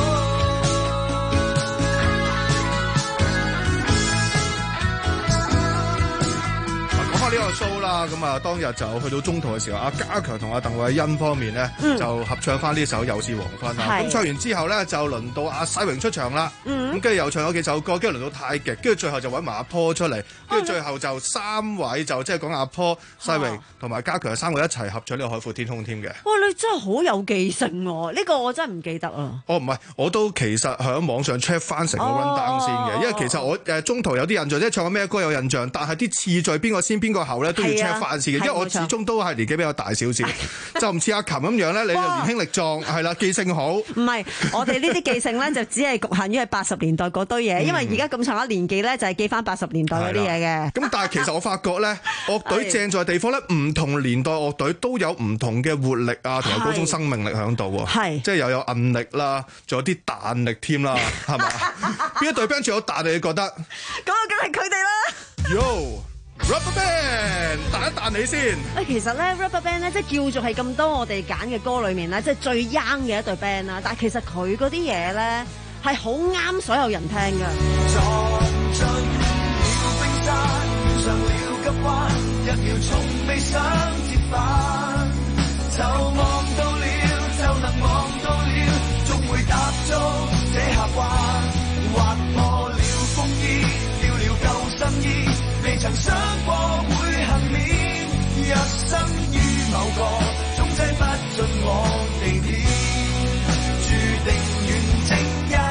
講翻呢個 show 啦，咁啊當日就去到中途嘅時候，阿家強同阿鄧偉欣方面咧、 嗯、 就合唱翻呢首《又是黃昏》啦。 係咁唱完之後咧，就輪到阿世榮出場啦。 嗯咁跟住又唱咗幾首歌，跟住輪到太極，跟住最後就揾埋阿坡出嚟，跟住最後就三位就即係講阿坡、世榮同埋家強三個一齊合唱呢個《海闊天空》添嘅。 哇！你真係好有記性喎，呢、個我真係唔記得啊。 哦，唔係，我都其實喺網上 check 翻成個 run down 先嘅， 哦因為其實我誒中途有啲印象，即係唱緊咩歌有印象，但係啲次序邊個先邊個後咧都要係啊 check 翻先嘅， 係因為我冇錯始終都係年紀比較大少少，就唔似阿琴咁樣咧，你就年輕力壯，係啦，記性好。 唔係，我哋呢啲記性咧就只係局限於係八十年代嗰堆嘢，因為而家咁長一年紀咧就係記翻八十年代嗰啲嘢嘅。 咁但係其實我發覺咧，樂隊正在地方咧，唔同年代樂隊都有唔同嘅活力啊，同埋嗰種生命力喺度喎。 係， 即係又有韌力啦，仲有啲彈力添啦，係嘛？邊一隊 band 最有彈力？你覺得？ 咁啊，梗係佢哋啦。 Yo，Rubberband，彈一彈你先。 誒，其實咧 Rubberband 咧，即係叫做係咁多我哋揀嘅歌裏面咧，即係最 young 嘅一隊 band 啦。但係其實佢嗰啲嘢咧係好啱所有人聽㗎。 撞進了冰山，遇上了急彎，一秒從未想折返，就望到了，就能望到了，終會踏足這峽灣，劃破了風衣，掉了救生衣，未曾想過會幸免，若生於某個總擠不進我地點，注定遠征一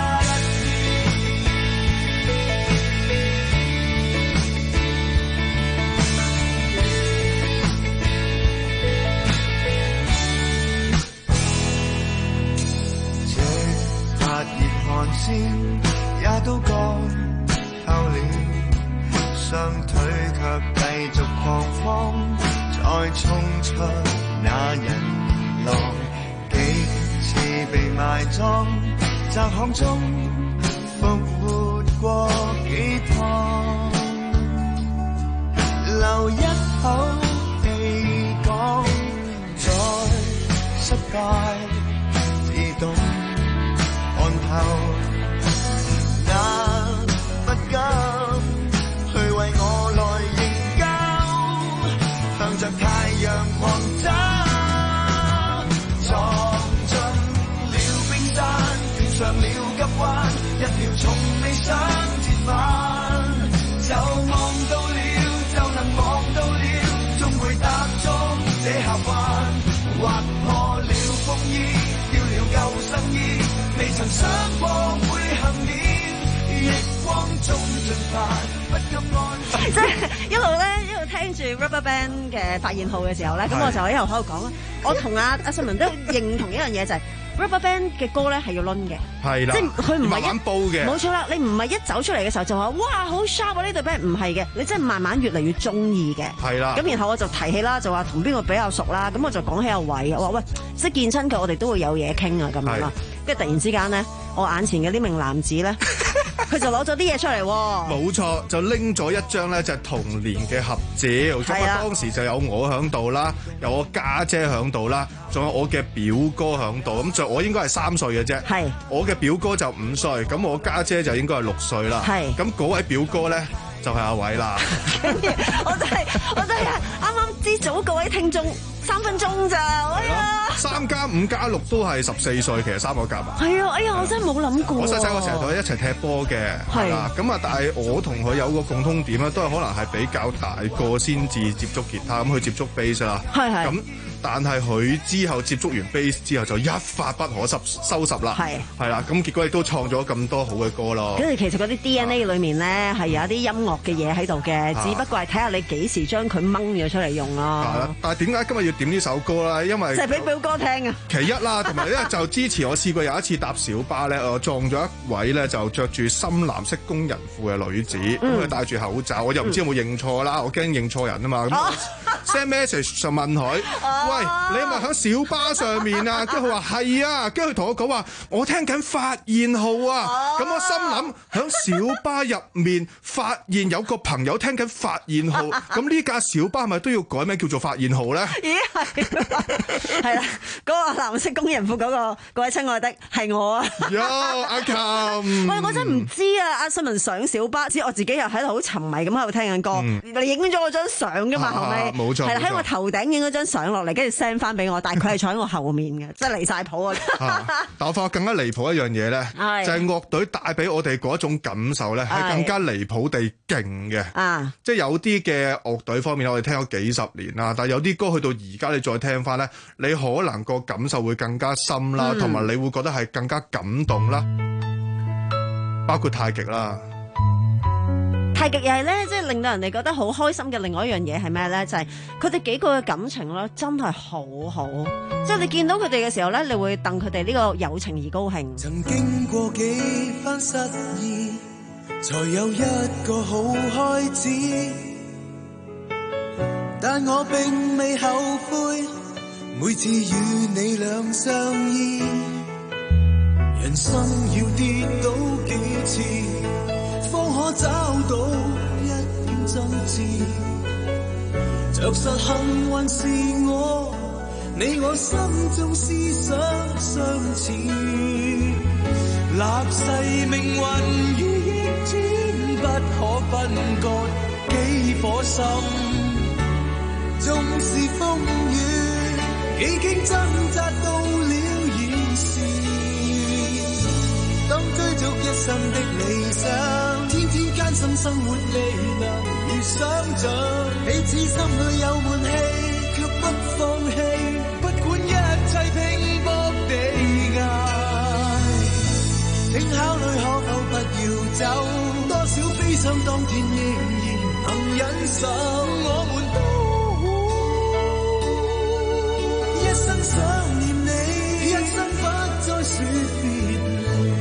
寒鮮也都乾透了，雙腿卻繼續狂歡，再衝出那人浪，幾次被埋葬，窄巷中復活過幾趟，留一口氣講，再失敗自動看透，那不甘去為我來營救，向着太陽狂走，撞進了冰山，遇上了急彎，一秒從未想折返，就望到了，就能望到了，終會踏足這峽灣，劃破了風衣，掉了救生衣，未曾想過會幸免，逆光中進發，不敢安。 即係一路咧，一路聽住 Rubberband 嘅發現號嘅時候咧，咁我就喺度喺度講啦。我同阿阿信文都認同一樣嘢，就係 Rubberband 嘅歌咧係要攆嘅， 係啦， 即係佢唔係慢慢煲嘅， 冇錯啦。你唔係一走出嚟嘅時候就話哇好 sharp 啊，呢隊 band 唔係嘅，你真係慢慢越嚟越中意嘅。 係啦。 咁然後我就提起啦，就話同邊個比較熟啦，咁我就講起阿偉，我話喂，即係見親佢，我哋都會有嘢傾啊咁樣啦。跟住突然之間咧，我眼前嘅呢名男子咧， 佢就攞咗啲嘢出嚟喎。 冇錯，就拎咗一張咧就係童年嘅合照，咁啊當時就有我響度啦，有我家姐響度啦，仲有我嘅表哥響度，咁就我應該係三歲嘅啫。 係， 我嘅表哥就五歲，咁我家姐就應該係六歲啦。 係， 咁嗰位表哥咧就係阿偉啦。 我真係我真係啱啱知早各位聽眾三分鐘咋，哎呀！ 三加五加六都係十四歲，其實三個夾埋。 係啊，哎呀，我真係冇諗過。 我細細個成日同佢一齊踢波嘅，係啦。咁啊，但係我同佢有個共通點咧，都係可能係比較大個先至接觸吉他，咁佢接觸 bass 啦。係係。咁但係佢之後接觸完 bass 之後就一發不可收收拾啦。係係啦，咁結果亦都創咗咁多好嘅歌咯。 跟住其實嗰啲 D N A 裏面咧係有一啲音樂嘅嘢喺度嘅，只不過係睇下你幾時將佢掹咗出嚟用咯。係啦， 但係點解今日要點呢首歌咧？因為就係俾表哥聽啊。 其一啦，同埋咧就之前我試過有一次搭小巴咧，我撞咗一位咧就着住深藍色工人褲嘅女子，咁佢戴住口罩，我又唔知有冇認錯啦，我驚認錯人啊嘛。咁 send message 就問佢：喂，你係咪喺小巴上面啊？跟住佢話係啊，跟住佢同我講話，我聽緊發現號啊。咁我心諗喺小巴入面發現有個朋友聽緊發現號，咁呢架小巴係咪都要改名叫做發現號咧？ 咦係，係啦，嗰個藍色工人褲嗰個，各位親愛的係我啊。 喲，阿琴， 喂，我真唔知啊！阿新聞上小巴，知我自己又喺度好沉迷咁喺度聽緊歌，你影咗我張相噶嘛？後尾冇錯， 係啦，喺我頭頂影咗張相落嚟，跟住 send 翻俾我，但係佢係坐喺我後面嘅，真係離晒譜啊！ 但我發覺更加離譜一樣嘢咧，就係樂隊帶俾我哋嗰種感受咧，係更加離譜地勁嘅。啊，即係有啲嘅樂隊方面，我哋聽咗幾十年啦，但係有啲歌去到而家，你再聽翻咧，你可能個感受會更加深啦，同埋、嗯、你會覺得係更加感動啦。包括太極啦， 太極又係咧，即係令到人哋覺得好開心嘅。另外一樣嘢係咩咧？就係佢哋幾個嘅感情咧，真係好好。即係你見到佢哋嘅時候咧，你會戥佢哋呢個友情而高興。 曾經過幾番失意，才有一個好開始，但我並未後悔，每次與你兩相依。人生要跌倒幾次，方可找到一點真摯。着實幸運是我，你我心中思想相似。立誓命運如逆轉，不可分割幾顆心。縱是風雨，幾經掙扎到了現時。當追逐一生的理想，天天艱辛生活未能如想像。彼此心裏有悶氣，卻不放棄，不管一切拼搏地捱。請考慮可否不要走，多少悲傷當天仍然能忍受。我們都一生想念你，一生不再說別離。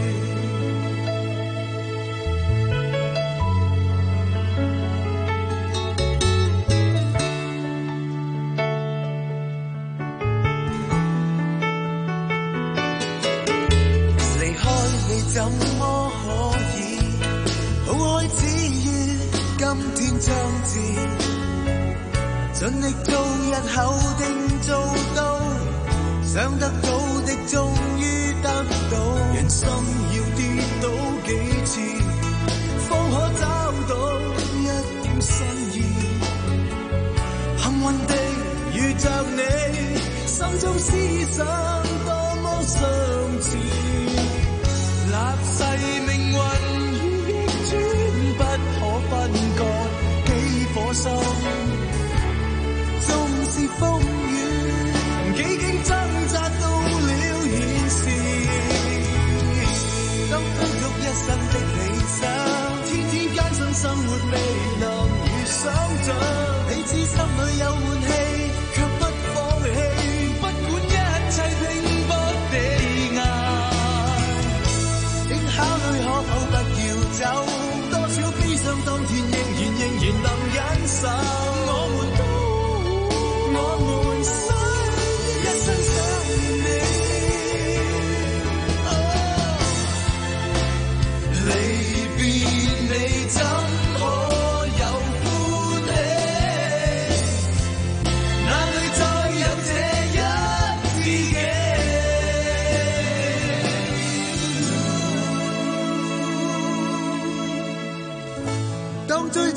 怎麼可以好開始於今天將至，盡力做日後定做到，想得到的終於得到。人生要跌倒幾次，方可找到一點新意。幸運地遇着你，心中思想多麼相似。立誓命運如逆轉，不可分割幾顆心。縱是風雨，幾經掙扎到了現時。當追逐一生的理想，天天艱辛生活未能如想像。彼此心裏有悶氣，卻不放棄，不管一切。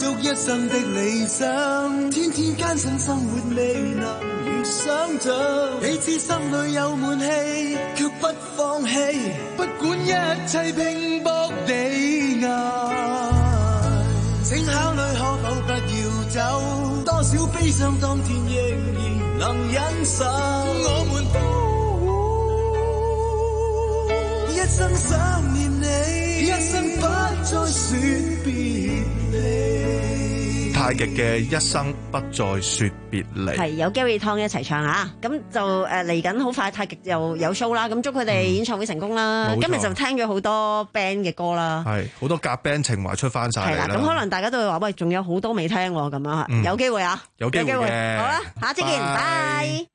足一生的理想，天天艱辛生活未能如想像，彼此心裏有悶氣，卻不放棄，不管一切拼搏地捱。請考慮可否不要走，多少悲傷當天仍然能忍受。我們都一生想念你，一生不再說別離。 太極嘅一生不再說別離， 係有 Gary Tong 一齊唱嚇，咁就誒嚟緊好快太極又有 show 啦，咁祝佢哋演唱會成功啦。 嗯、 今日就聽咗好多 band 嘅歌啦， 係好多夾 band 情懷出翻晒嚟啦。 咁可能大家都會話喂，仲有好多未聽喎咁樣嚇， 嗯、 有機會啊， 有機會嘅。 好啦，下次見，拜。